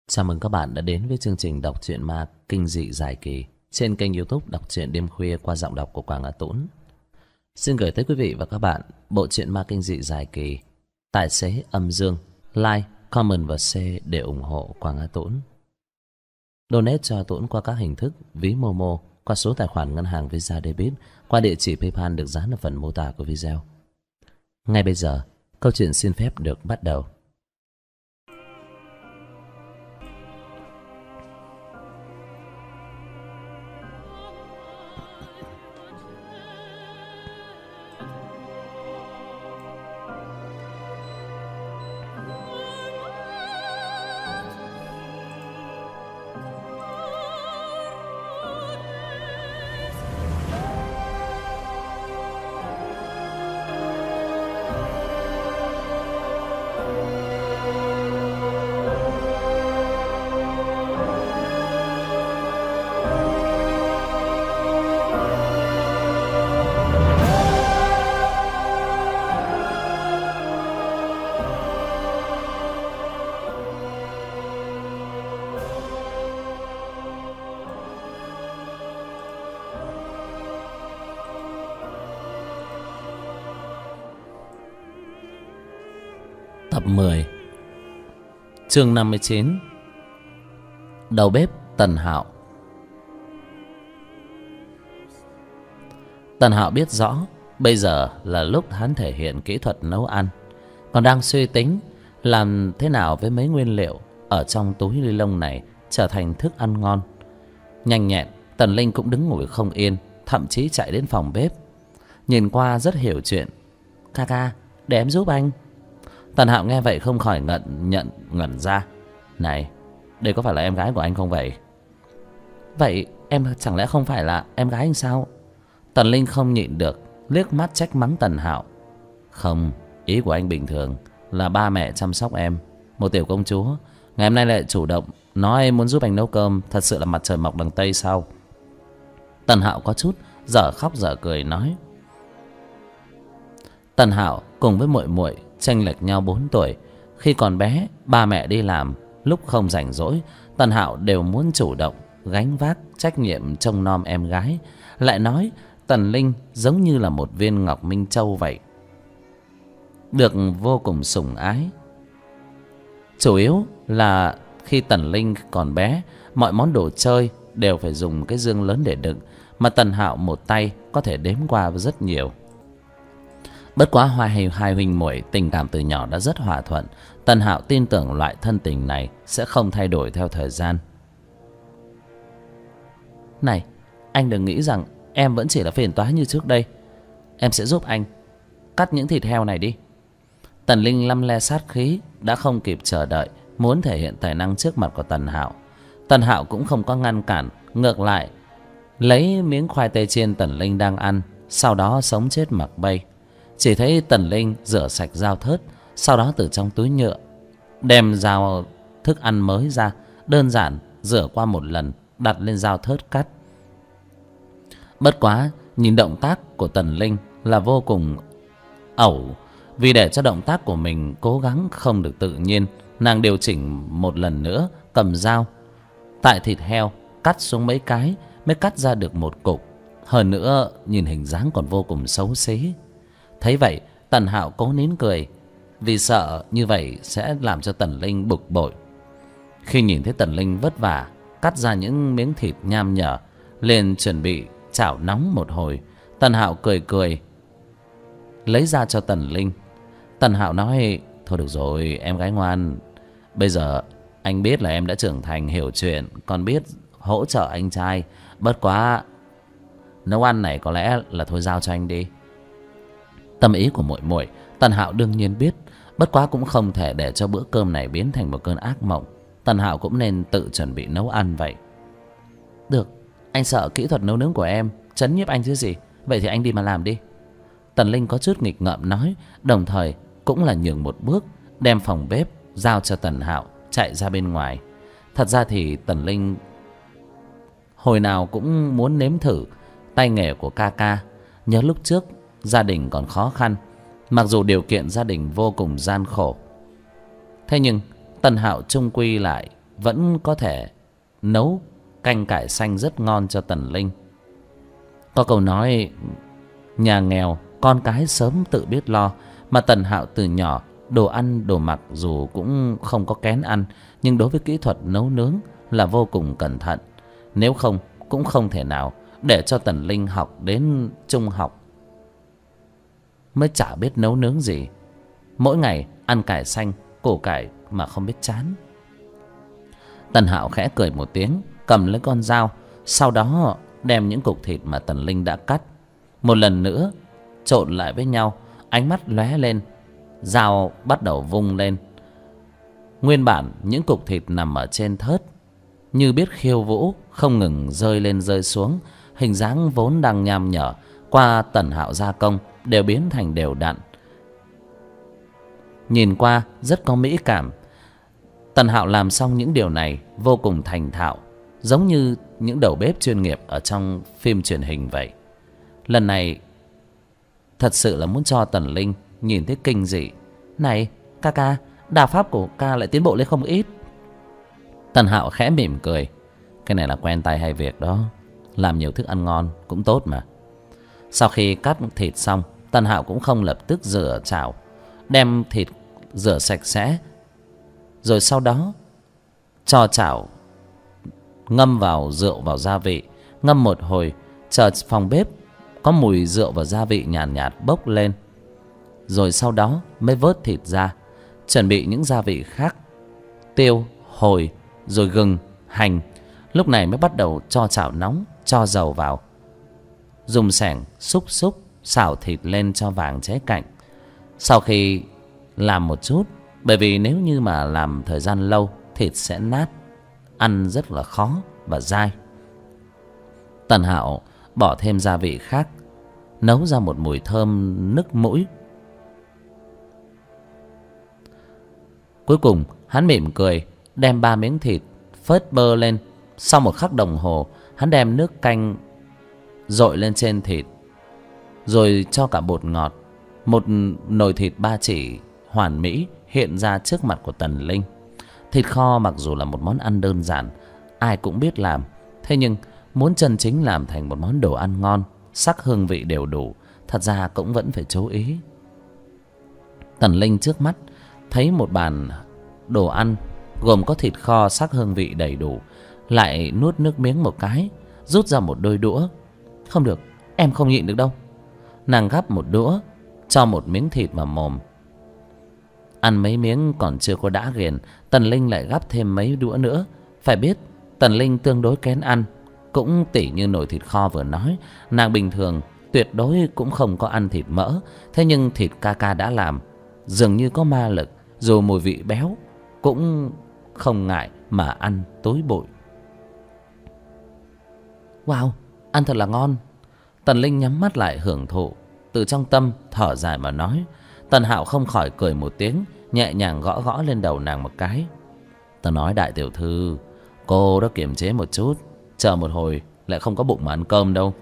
Chào mừng các bạn đã đến với chương trình đọc truyện ma kinh dị dài kỳ trên kênh YouTube Đọc truyện đêm khuya qua giọng đọc của Quảng Á Tũng. Xin gửi tới quý vị và các bạn bộ truyện ma kinh dị dài kỳ Tài xế âm dương. Like, comment và share để ủng hộ Quảng Á Tũng. Donate cho Tũng qua các hình thức ví Momo, qua số tài khoản ngân hàng Visa Debit, qua địa chỉ PayPal được dán ở phần mô tả của video. Ngay bây giờ, câu chuyện xin phép được bắt đầu. Tập 10, chương 59. Đầu bếp Tần Hạo. Tần Hạo biết rõ bây giờ là lúc hắn thể hiện kỹ thuật nấu ăn, còn đang suy tính làm thế nào với mấy nguyên liệu ở trong túi ni lông này trở thành thức ăn ngon. Nhanh nhẹn, Tần Linh cũng đứng ngồi không yên, thậm chí chạy đến phòng bếp. Nhìn qua rất hiểu chuyện. Ca, để em giúp anh. Tần Hạo nghe vậy không khỏi ngẩn ra. Này, đây có phải là em gái của anh không vậy? Vậy em chẳng lẽ không phải là em gái anh sao? Tần Linh không nhịn được, liếc mắt trách mắng Tần Hạo. Không, ý của anh bình thường là ba mẹ chăm sóc em, một tiểu công chúa. Ngày hôm nay lại chủ động nói muốn giúp anh nấu cơm, thật sự là mặt trời mọc đằng Tây sao? Tần Hạo có chút dở khóc dở cười nói. Tần Hạo cùng với muội muội chênh lệch nhau 4 tuổi. Khi còn bé, ba mẹ đi làm, lúc không rảnh rỗi, Tần Hạo đều muốn chủ động gánh vác trách nhiệm trông nom em gái. Lại nói Tần Linh giống như là một viên ngọc minh châu vậy, được vô cùng sủng ái. Chủ yếu là khi Tần Linh còn bé, mọi món đồ chơi đều phải dùng cái dương lớn để đựng, mà Tần Hạo một tay có thể đếm qua rất nhiều. Bất quá hai huynh muội tình cảm từ nhỏ đã rất hòa thuận. Tần Hạo tin tưởng loại thân tình này sẽ không thay đổi theo thời gian. Này, anh đừng nghĩ rằng em vẫn chỉ là phiền toái như trước đây. Em sẽ giúp anh cắt những thịt heo này đi. Tần Linh lăm le sát khí, đã không kịp chờ đợi, muốn thể hiện tài năng trước mặt của Tần Hạo. Tần Hạo cũng không có ngăn cản, ngược lại lấy miếng khoai tây chiên Tần Linh đang ăn, sau đó sống chết mặc bay. Chỉ thấy Tần Linh rửa sạch dao thớt, sau đó từ trong túi nhựa đem dao thức ăn mới ra, đơn giản rửa qua một lần, đặt lên dao thớt cắt. Bất quá nhìn động tác của Tần Linh là vô cùng ẩu. Vì để cho động tác của mình cố gắng không được tự nhiên, nàng điều chỉnh một lần nữa, cầm dao tại thịt heo cắt xuống mấy cái mới cắt ra được một cục. Hơn nữa nhìn hình dáng còn vô cùng xấu xí. Thấy vậy, Tần Hạo cố nín cười, vì sợ như vậy sẽ làm cho Tần Linh bực bội. Khi nhìn thấy Tần Linh vất vả cắt ra những miếng thịt nham nhở, liền chuẩn bị chảo nóng một hồi, Tần Hạo cười cười lấy ra cho Tần Linh. Tần Hạo nói: thôi được rồi em gái ngoan, bây giờ anh biết là em đã trưởng thành hiểu chuyện, còn biết hỗ trợ anh trai. Bất quá nấu ăn này có lẽ là thôi giao cho anh đi. Tâm ý của muội muội Tần Hạo đương nhiên biết, bất quá cũng không thể để cho bữa cơm này biến thành một cơn ác mộng. Tần Hạo cũng nên tự chuẩn bị nấu ăn vậy. Được, anh sợ kỹ thuật nấu nướng của em chấn nhiếp anh chứ gì. Vậy thì anh đi mà làm đi. Tần Linh có chút nghịch ngợm nói, đồng thời cũng là nhường một bước, đem phòng bếp giao cho Tần Hạo, chạy ra bên ngoài. Thật ra thì Tần Linh hồi nào cũng muốn nếm thử tay nghề của ca ca. Nhớ lúc trước gia đình còn khó khăn, mặc dù điều kiện gia đình vô cùng gian khổ, thế nhưng Tần Hạo chung quy lại vẫn có thể nấu canh cải xanh rất ngon cho Tần Linh. Có câu nói nhà nghèo con cái sớm tự biết lo, mà Tần Hạo từ nhỏ đồ ăn đồ mặc dù cũng không có kén ăn, nhưng đối với kỹ thuật nấu nướng là vô cùng cẩn thận. Nếu không cũng không thể nào để cho Tần Linh học đến trung học mới chả biết nấu nướng gì. Mỗi ngày ăn cải xanh củ cải mà không biết chán. Tần Hạo khẽ cười một tiếng, cầm lấy con dao, sau đó đem những cục thịt mà Tần Linh đã cắt một lần nữa trộn lại với nhau. Ánh mắt lóe lên, dao bắt đầu vung lên. Nguyên bản những cục thịt nằm ở trên thớt như biết khiêu vũ, không ngừng rơi lên rơi xuống. Hình dáng vốn đang nham nhở, qua Tần Hạo gia công đều biến thành đều đặn, nhìn qua rất có mỹ cảm. Tần Hạo làm xong những điều này vô cùng thành thạo, giống như những đầu bếp chuyên nghiệp ở trong phim truyền hình vậy. Lần này thật sự là muốn cho Tần Linh nhìn thấy kinh dị. Này ca ca, đao pháp của ca lại tiến bộ lên không ít. Tần Hạo khẽ mỉm cười. Cái này là quen tay hay việc đó, làm nhiều thức ăn ngon cũng tốt mà. Sau khi cắt thịt xong, Tần Hạo cũng không lập tức rửa chảo, đem thịt rửa sạch sẽ, rồi sau đó cho chảo ngâm vào rượu vào gia vị. Ngâm một hồi, chờ phòng bếp có mùi rượu và gia vị nhàn nhạt bốc lên, rồi sau đó mới vớt thịt ra, chuẩn bị những gia vị khác, tiêu, hồi, rồi gừng, hành. Lúc này mới bắt đầu cho chảo nóng, cho dầu vào, dùng xẻng xúc xào thịt lên cho vàng cháy cạnh. Sau khi làm một chút, bởi vì nếu như mà làm thời gian lâu thịt sẽ nát, ăn rất là khó và dai. Tần Hạo bỏ thêm gia vị khác, nấu ra một mùi thơm nức mũi. Cuối cùng hắn mỉm cười, đem 3 miếng thịt phớt bơ lên. Sau một khắc đồng hồ, hắn đem nước canh dội lên trên thịt, rồi cho cả bột ngọt. Một nồi thịt 3 chỉ hoàn mỹ hiện ra trước mặt của Tần Linh. Thịt kho mặc dù là một món ăn đơn giản, ai cũng biết làm, thế nhưng muốn chân chính làm thành một món đồ ăn ngon, sắc hương vị đều đủ, thật ra cũng vẫn phải chú ý. Tần Linh trước mắt thấy một bàn đồ ăn gồm có thịt kho sắc hương vị đầy đủ, lại nuốt nước miếng một cái, rút ra một đôi đũa. Không được, em không nhịn được đâu. Nàng gắp một đũa, cho một miếng thịt vào mồm. Ăn mấy miếng còn chưa có đã ghiền, Tần Linh lại gắp thêm mấy đũa nữa. Phải biết Tần Linh tương đối kén ăn, cũng tỉ như nồi thịt kho vừa nói, nàng bình thường tuyệt đối cũng không có ăn thịt mỡ. Thế nhưng thịt ca ca đã làm dường như có ma lực, dù mùi vị béo cũng không ngại mà ăn tối bội. Wow, ăn thật là ngon. Tần Linh nhắm mắt lại hưởng thụ, từ trong tâm thở dài mà nói. Tần Hạo không khỏi cười một tiếng, nhẹ nhàng gõ gõ lên đầu nàng một cái. Tao nói đại tiểu thư, cô đã kiềm chế một chút, chờ một hồi lại không có bụng mà ăn cơm đâu.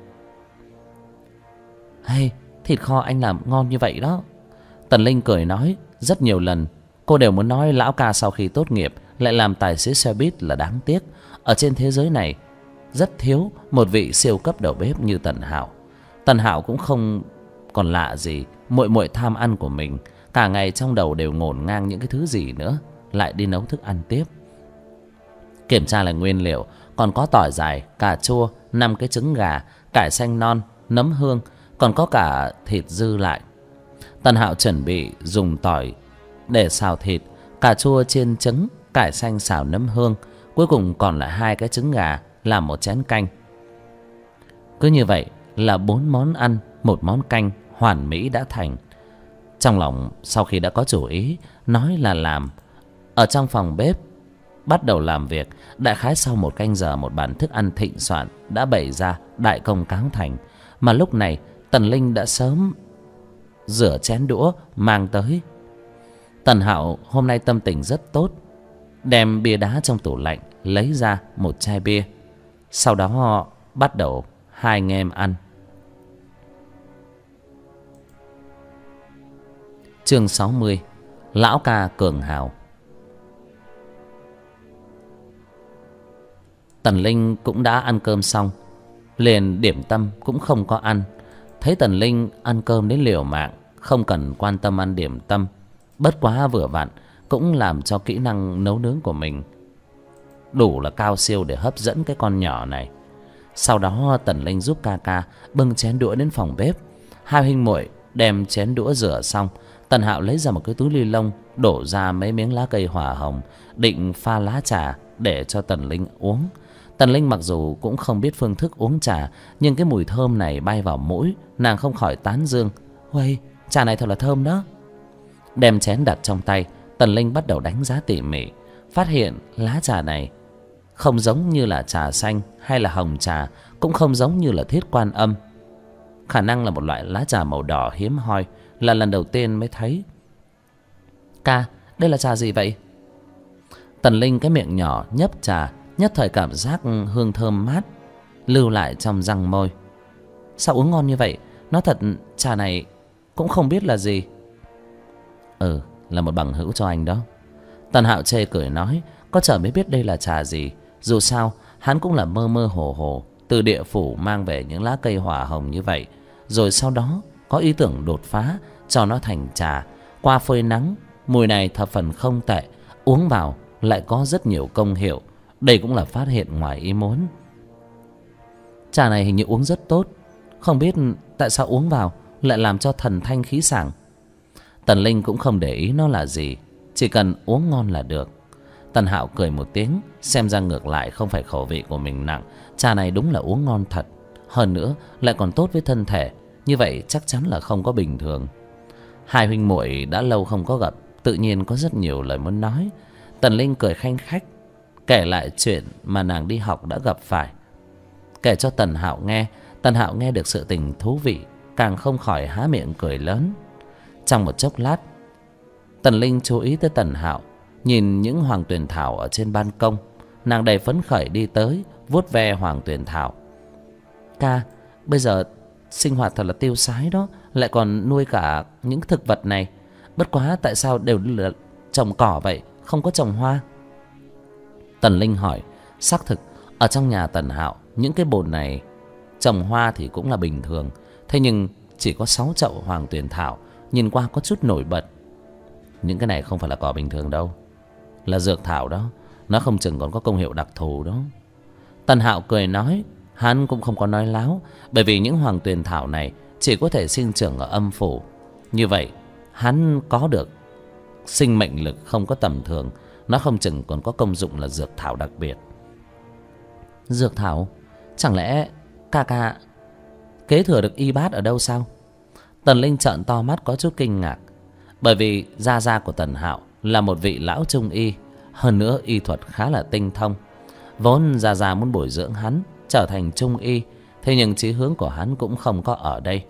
Hay, thịt kho anh làm ngon như vậy đó. Tần Linh cười nói. Rất nhiều lần cô đều muốn nói lão ca sau khi tốt nghiệp lại làm tài xế xe buýt là đáng tiếc. Ở trên thế giới này rất thiếu một vị siêu cấp đầu bếp như Tần Hạo. Tần Hạo cũng không còn lạ gì muội muội tham ăn của mình, cả ngày trong đầu đều ngổn ngang những cái thứ gì nữa, lại đi nấu thức ăn tiếp. Kiểm tra lại nguyên liệu, còn có tỏi dài, cà chua, 5 cái trứng gà, cải xanh non, nấm hương, còn có cả thịt dư lại. Tần Hạo chuẩn bị dùng tỏi để xào thịt, cà chua chiên trứng, cải xanh xào nấm hương, cuối cùng còn lại 2 cái trứng gà làm một chén canh. Cứ như vậy là 4 món ăn, 1 món canh hoàn mỹ đã thành. Trong lòng sau khi đã có chủ ý, nói là làm, ở trong phòng bếp bắt đầu làm việc. Đại khái sau 1 canh giờ, một bàn thức ăn thịnh soạn đã bày ra, đại công cáo thành. Mà lúc này Tần Linh đã sớm rửa chén đũa mang tới. Tần Hạo hôm nay tâm tình rất tốt, đem bia đá trong tủ lạnh lấy ra một chai bia. Sau đó họ bắt đầu hai anh em ăn. Chương 60. Lão ca cường hào. Tần Linh cũng đã ăn cơm xong, liền điểm tâm cũng không có ăn. Thấy Tần Linh ăn cơm đến liều mạng, không cần quan tâm ăn điểm tâm, bất quá vừa vặn cũng làm cho kỹ năng nấu nướng của mình đủ là cao siêu để hấp dẫn cái con nhỏ này. Sau đó Tần Linh giúp ca ca bưng chén đũa đến phòng bếp. Hai huynh muội đem chén đũa rửa xong, Tần Hạo lấy ra một cái túi ni lông, đổ ra mấy miếng lá cây hỏa hồng, định pha lá trà để cho Tần Linh uống. Tần Linh mặc dù cũng không biết phương thức uống trà, nhưng cái mùi thơm này bay vào mũi, nàng không khỏi tán dương: "Uầy, trà này thật là thơm đó." Đem chén đặt trong tay, Tần Linh bắt đầu đánh giá tỉ mỉ, phát hiện lá trà này không giống như là trà xanh hay là hồng trà, cũng không giống như là thiết quan âm. Khả năng là một loại lá trà màu đỏ hiếm hoi, là lần đầu tiên mới thấy. "Ca, đây là trà gì vậy?" Tần Linh cái miệng nhỏ nhấp trà, nhất thời cảm giác hương thơm mát lưu lại trong răng môi. "Sao uống ngon như vậy? Nói thật, trà này cũng không biết là gì." Là một bằng hữu cho anh đó." Tần Hạo chê cười nói, có trời mới biết đây là trà gì. Dù sao hắn cũng là mơ mơ hồ hồ từ địa phủ mang về những lá cây hỏa hồng như vậy, rồi sau đó có ý tưởng đột phá cho nó thành trà. Qua phơi nắng, mùi này thập phần không tệ, uống vào lại có rất nhiều công hiệu. Đây cũng là phát hiện ngoài ý muốn. Trà này hình như uống rất tốt, không biết tại sao uống vào lại làm cho thần thanh khí sảng. Tần Linh cũng không để ý nó là gì, chỉ cần uống ngon là được. Tần Hạo cười một tiếng, xem ra ngược lại không phải khẩu vị của mình nặng. Trà này đúng là uống ngon thật, hơn nữa lại còn tốt với thân thể, như vậy chắc chắn là không có bình thường. Hai huynh muội đã lâu không có gặp, tự nhiên có rất nhiều lời muốn nói. Tần Linh cười khanh khách, kể lại chuyện mà nàng đi học đã gặp phải, kể cho Tần Hạo nghe. Tần Hạo nghe được sự tình thú vị, càng không khỏi há miệng cười lớn. Trong một chốc lát, Tần Linh chú ý tới Tần Hạo, nhìn những hoàng tuyền thảo ở trên ban công. Nàng đầy phấn khởi đi tới, vuốt ve hoàng tuyền thảo. "Ca, bây giờ sinh hoạt thật là tiêu sái đó, lại còn nuôi cả những thực vật này. Bất quá tại sao đều là trồng cỏ vậy, không có trồng hoa?" Tần Linh hỏi. Xác thực, ở trong nhà Tần Hạo, những cái bồn này trồng hoa thì cũng là bình thường. Thế nhưng chỉ có 6 chậu hoàng tuyền thảo, nhìn qua có chút nổi bật. Những cái này không phải là cỏ bình thường đâu, là dược thảo đó, nó không chừng còn có công hiệu đặc thù đó. Tần Hạo cười nói. Hắn cũng không có nói láo, bởi vì những hoàng tuyền thảo này chỉ có thể sinh trưởng ở âm phủ. Như vậy hắn có được sinh mệnh lực không có tầm thường, nó không chừng còn có công dụng là dược thảo đặc biệt. Dược thảo? Chẳng lẽ ca ca kế thừa được y bát ở đâu sao? Tần Linh trợn to mắt có chút kinh ngạc, bởi vì gia gia của Tần Hạo là một vị lão trung y, hơn nữa y thuật khá là tinh thông. Vốn gia gia muốn bồi dưỡng hắn trở thành trung y, thế nhưng chí hướng của hắn cũng không có ở đây.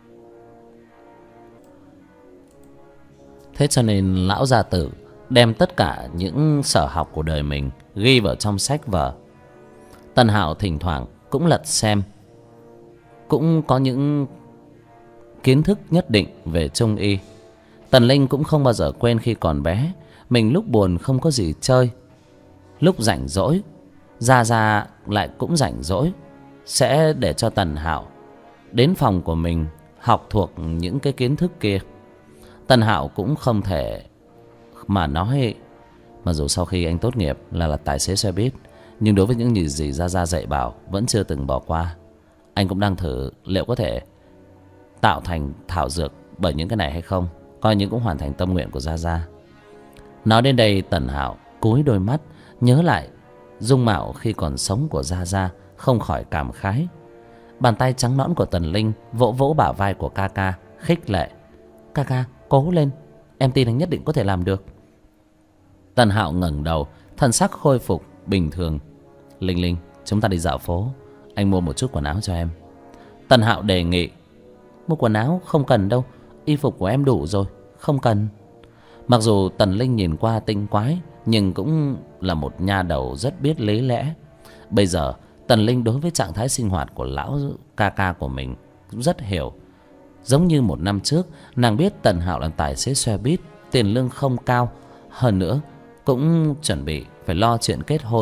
Thế cho nên lão gia tử đem tất cả những sở học của đời mình ghi vào trong sách vở. Tần Hạo thỉnh thoảng cũng lật xem, cũng có những kiến thức nhất định về trung y. Tần Linh cũng không bao giờ quên khi còn bé, mình lúc buồn không có gì chơi, lúc rảnh rỗi, Gia Gia lại cũng rảnh rỗi, sẽ để cho Tần Hạo đến phòng của mình học thuộc những cái kiến thức kia. Tần Hạo cũng không thể mà nói, mà dù sau khi anh tốt nghiệp là tài xế xe buýt, nhưng đối với những gì Gia Gia dạy bảo vẫn chưa từng bỏ qua. Anh cũng đang thử liệu có thể tạo thành thảo dược bởi những cái này hay không, coi như cũng hoàn thành tâm nguyện của Gia Gia. Nói đến đây, Tần Hạo cúi đôi mắt nhớ lại dung mạo khi còn sống của Gia Gia, không khỏi cảm khái. Bàn tay trắng nõn của Tần Linh vỗ vỗ bả vai của ca ca, khích lệ. "Ca ca, cố lên, em tin anh nhất định có thể làm được." Tần Hạo ngẩng đầu, thần sắc khôi phục bình thường. "Linh Linh, chúng ta đi dạo phố, anh mua một chút quần áo cho em." Tần Hạo đề nghị. "Mua quần áo không cần đâu, y phục của em đủ rồi, không cần." Mặc dù Tần Linh nhìn qua tinh quái, nhưng cũng là một nha đầu rất biết lý lẽ. Bây giờ Tần Linh đối với trạng thái sinh hoạt của lão ca ca của mình cũng rất hiểu. Giống như một năm trước, nàng biết Tần Hạo là tài xế xe buýt, tiền lương không cao, hơn nữa cũng chuẩn bị phải lo chuyện kết hôn,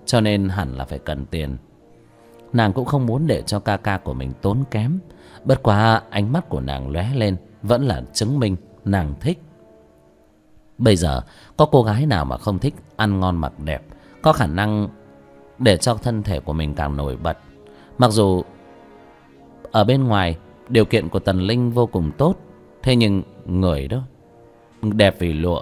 cho nên hẳn là phải cần tiền. Nàng cũng không muốn để cho ca ca của mình tốn kém. Bất quá ánh mắt của nàng lóe lên vẫn là chứng minh nàng thích. Bây giờ có cô gái nào mà không thích ăn ngon mặc đẹp, có khả năng để cho thân thể của mình càng nổi bật. Mặc dù ở bên ngoài điều kiện của Tần Linh vô cùng tốt, thế nhưng người đó đẹp vì lụa.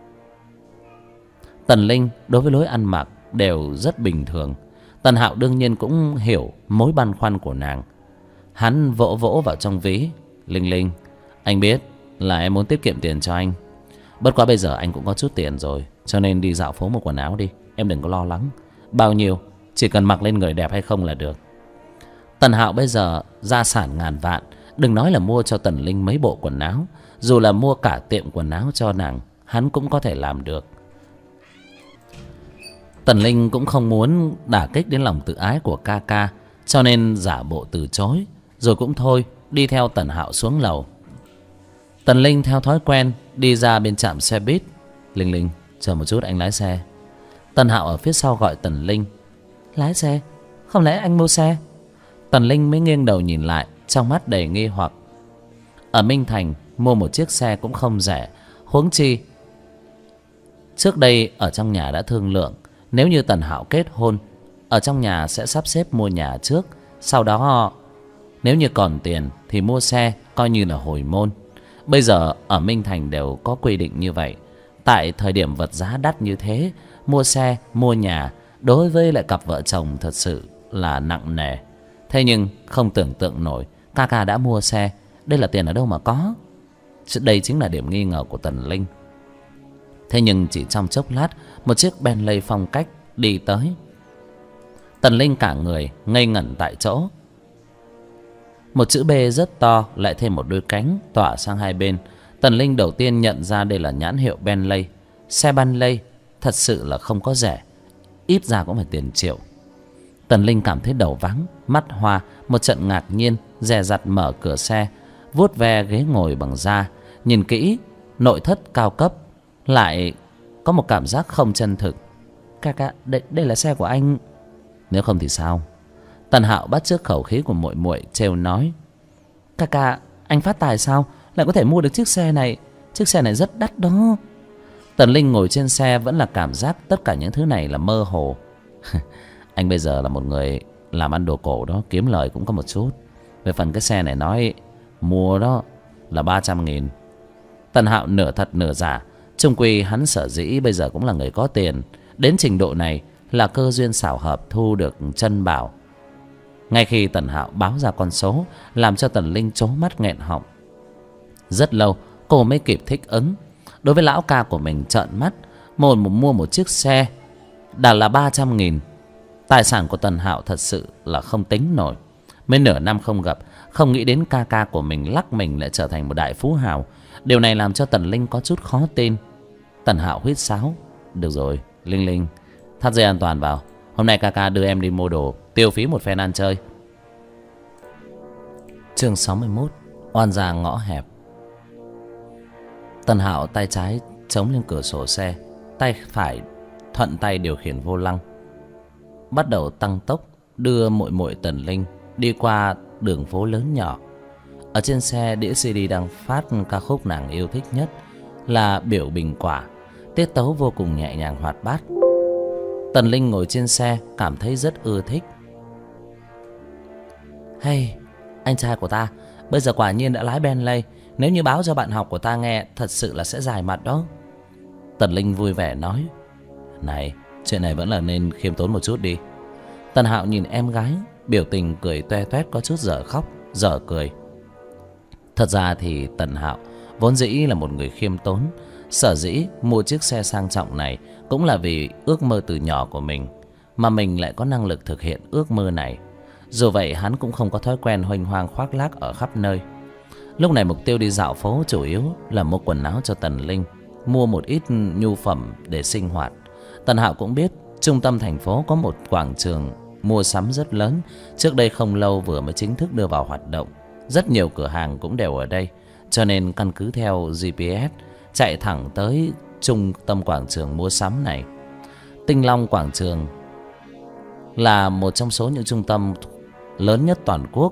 Tần Linh đối với lối ăn mặc đều rất bình thường. Tần Hạo đương nhiên cũng hiểu mối băn khoăn của nàng. Hắn vỗ vỗ vào trong ví. Linh Linh, anh biết là em muốn tiết kiệm tiền cho anh. Bất quá bây giờ anh cũng có chút tiền rồi, cho nên đi dạo phố mua quần áo đi. Em đừng có lo lắng. Bao nhiêu, chỉ cần mặc lên người đẹp hay không là được. Tần Hạo bây giờ gia sản ngàn vạn. Đừng nói là mua cho Tần Linh mấy bộ quần áo, dù là mua cả tiệm quần áo cho nàng, hắn cũng có thể làm được. Tần Linh cũng không muốn đả kích đến lòng tự ái của ca ca, cho nên giả bộ từ chối. Rồi cũng thôi, đi theo Tần Hạo xuống lầu. Tần Linh theo thói quen đi ra bên trạm xe buýt. Linh Linh, chờ một chút, anh lái xe. Tần Hạo ở phía sau gọi Tần Linh. Lái xe? Không lẽ anh mua xe? Tần Linh mới nghiêng đầu nhìn lại, trong mắt đầy nghi hoặc. Ở Minh Thành mua một chiếc xe cũng không rẻ. Huống chi trước đây ở trong nhà đã thương lượng, nếu như Tần Hạo kết hôn, ở trong nhà sẽ sắp xếp mua nhà trước, sau đó nếu như còn tiền thì mua xe, coi như là hồi môn. Bây giờ ở Minh Thành đều có quy định như vậy. Tại thời điểm vật giá đắt như thế, mua xe, mua nhà đối với lại cặp vợ chồng thật sự là nặng nề. Thế nhưng không tưởng tượng nổi, ca ca đã mua xe, đây là tiền ở đâu mà có? Đây chính là điểm nghi ngờ của Tần Linh. Thế nhưng chỉ trong chốc lát, một chiếc Bentley phong cách đi tới. Tần Linh cả người ngây ngẩn tại chỗ. Một chữ B rất to, lại thêm một đôi cánh tỏa sang hai bên. Tần Linh đầu tiên nhận ra đây là nhãn hiệu Bentley. Xe Bentley thật sự là không có rẻ, ít ra cũng phải tiền triệu. Tần Linh cảm thấy đầu vắng, mắt hoa, một trận ngạc nhiên, dè dặt mở cửa xe, vuốt ve ghế ngồi bằng da, nhìn kỹ nội thất cao cấp, lại có một cảm giác không chân thực. Ca ca, đây là xe của anh. Nếu không thì sao? Tần Hạo bắt chước khẩu khí của muội muội trêu nói. Ca ca, anh phát tài sao lại có thể mua được chiếc xe này? Chiếc xe này rất đắt đó. Tần Linh ngồi trên xe vẫn là cảm giác tất cả những thứ này là mơ hồ. Anh bây giờ là một người làm ăn đồ cổ đó, kiếm lời cũng có một chút. Về phần cái xe này nói mua đó là 300.000. Tần Hạo nửa thật nửa giả. Chung quy hắn sở dĩ bây giờ cũng là người có tiền, đến trình độ này là cơ duyên xảo hợp thu được chân bảo. Ngay khi Tần Hạo báo ra con số, làm cho Tần Linh trố mắt nghẹn họng. Rất lâu cô mới kịp thích ứng. Đối với lão ca của mình trợn mắt, mua một chiếc xe đã là 300.000. Tài sản của Tần Hạo thật sự là không tính nổi. Mấy nửa năm không gặp, không nghĩ đến ca ca của mình lắc mình lại trở thành một đại phú hào. Điều này làm cho Tần Linh có chút khó tin. Tần Hạo huýt sáo. Được rồi, Linh Linh, thắt dây an toàn vào. Hôm nay ca ca đưa em đi mua đồ, tiêu phí một phen ăn chơi. Chương 61. Oan gia ngõ hẹp. Tần Hạo tay trái chống lên cửa sổ xe, tay phải thuận tay điều khiển vô lăng, bắt đầu tăng tốc đưa muội muội Tần Linh đi qua đường phố lớn nhỏ. Ở trên xe, đĩa CD đang phát ca khúc nàng yêu thích nhất là Biểu Bình Quả, tiết tấu vô cùng nhẹ nhàng hoạt bát. Tần Linh ngồi trên xe cảm thấy rất ưa thích. Hey, anh trai của ta bây giờ quả nhiên đã lái Bentley. Nếu như báo cho bạn học của ta nghe, thật sự là sẽ dài mặt đó. Tần Linh vui vẻ nói. Này, chuyện này vẫn là nên khiêm tốn một chút đi. Tần Hạo nhìn em gái, biểu tình cười toe toét, có chút dở khóc dở cười. Thật ra thì Tần Hạo vốn dĩ là một người khiêm tốn. Sở dĩ mua chiếc xe sang trọng này cũng là vì ước mơ từ nhỏ của mình, mà mình lại có năng lực thực hiện ước mơ này. Dù vậy hắn cũng không có thói quen huênh hoang khoác lác ở khắp nơi. Lúc này mục tiêu đi dạo phố chủ yếu là mua quần áo cho Tần Linh, mua một ít nhu phẩm để sinh hoạt. Tần Hạo cũng biết trung tâm thành phố có một quảng trường mua sắm rất lớn, trước đây không lâu vừa mới chính thức đưa vào hoạt động. Rất nhiều cửa hàng cũng đều ở đây, cho nên căn cứ theo GPS chạy thẳng tới trung tâm quảng trường mua sắm này. Tinh Long quảng trường là một trong số những trung tâm lớn nhất toàn quốc.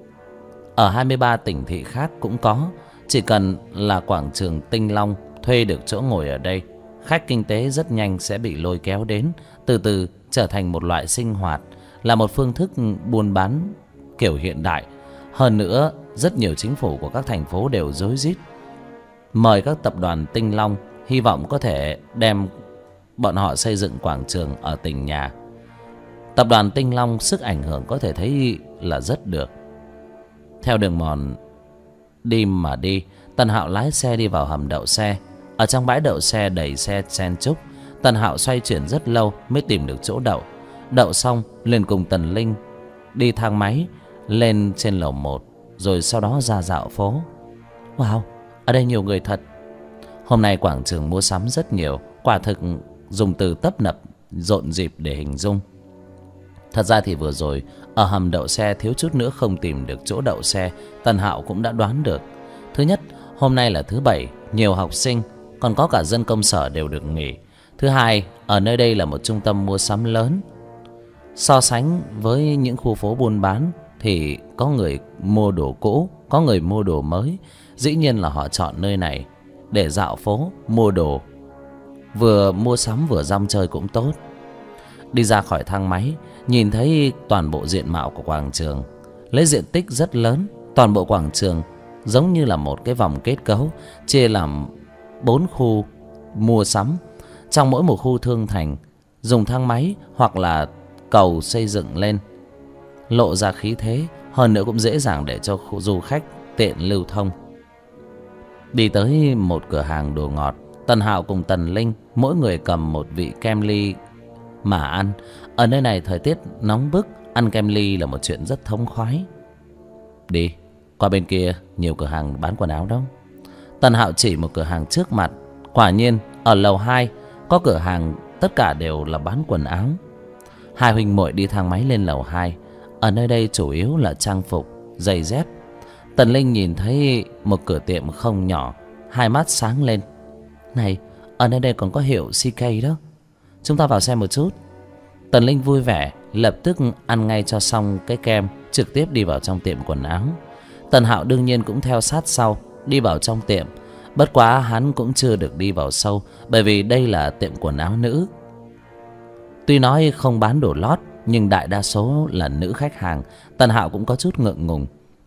Ở 23 tỉnh thị khác cũng có. Chỉ cần là quảng trường Tinh Long thuê được chỗ ngồi ở đây, khách kinh tế rất nhanh sẽ bị lôi kéo đến, từ từ trở thành một loại sinh hoạt, là một phương thức buôn bán kiểu hiện đại. Hơn nữa, rất nhiều chính phủ của các thành phố đều rối rít mời các tập đoàn Tinh Long, hy vọng có thể đem bọn họ xây dựng quảng trường ở tỉnh nhà. Tập đoàn Tinh Long sức ảnh hưởng có thể thấy là rất được. Theo đường mòn đi mà đi, Tần Hạo lái xe đi vào hầm đậu xe. Ở trong bãi đậu xe đầy xe chen chúc, Tần Hạo xoay chuyển rất lâu mới tìm được chỗ đậu. Đậu xong liền cùng Tần Linh đi thang máy lên trên lầu 1, rồi sau đó ra dạo phố. Wow, ở đây nhiều người thật. Hôm nay quảng trường mua sắm rất nhiều, quả thực dùng từ tấp nập, rộn rịp để hình dung. Thật ra thì vừa rồi ở hầm đậu xe thiếu chút nữa không tìm được chỗ đậu xe, Tần Hạo cũng đã đoán được. Thứ nhất, hôm nay là thứ Bảy, nhiều học sinh, còn có cả dân công sở đều được nghỉ. Thứ hai, ở nơi đây là một trung tâm mua sắm lớn. So sánh với những khu phố buôn bán thì có người mua đồ cũ, có người mua đồ mới. Dĩ nhiên là họ chọn nơi này để dạo phố, mua đồ. Vừa mua sắm vừa rong chơi cũng tốt. Đi ra khỏi thang máy, nhìn thấy toàn bộ diện mạo của quảng trường. Lấy diện tích rất lớn, toàn bộ quảng trường giống như là một cái vòng kết cấu, chia làm 4 khu mua sắm. Trong mỗi một khu thương thành, dùng thang máy hoặc là cầu xây dựng lên, lộ ra khí thế. Hơn nữa cũng dễ dàng để cho du khách tiện lưu thông. Đi tới một cửa hàng đồ ngọt, Tần Hạo cùng Tần Linh mỗi người cầm một vị kem ly mà ăn. Ở nơi này thời tiết nóng bức, ăn kem ly là một chuyện rất thống khoái. Đi, qua bên kia nhiều cửa hàng bán quần áo đó. Tần Hạo chỉ một cửa hàng trước mặt. Quả nhiên ở lầu 2 có cửa hàng, tất cả đều là bán quần áo. Hai huynh muội đi thang máy lên lầu 2. Ở nơi đây chủ yếu là trang phục, giày dép. Tần Linh nhìn thấy một cửa tiệm không nhỏ, hai mắt sáng lên. Này, ở nơi đây còn có hiệu CK đó, chúng ta vào xem một chút. Tần Linh vui vẻ, lập tức ăn ngay cho xong cái kem, trực tiếp đi vào trong tiệm quần áo. Tần Hạo đương nhiên cũng theo sát sau, đi vào trong tiệm. Bất quá hắn cũng chưa được đi vào sâu, bởi vì đây là tiệm quần áo nữ. Tuy nói không bán đồ lót, nhưng đại đa số là nữ khách hàng. Tần Hạo cũng có chút ngượng ngùng.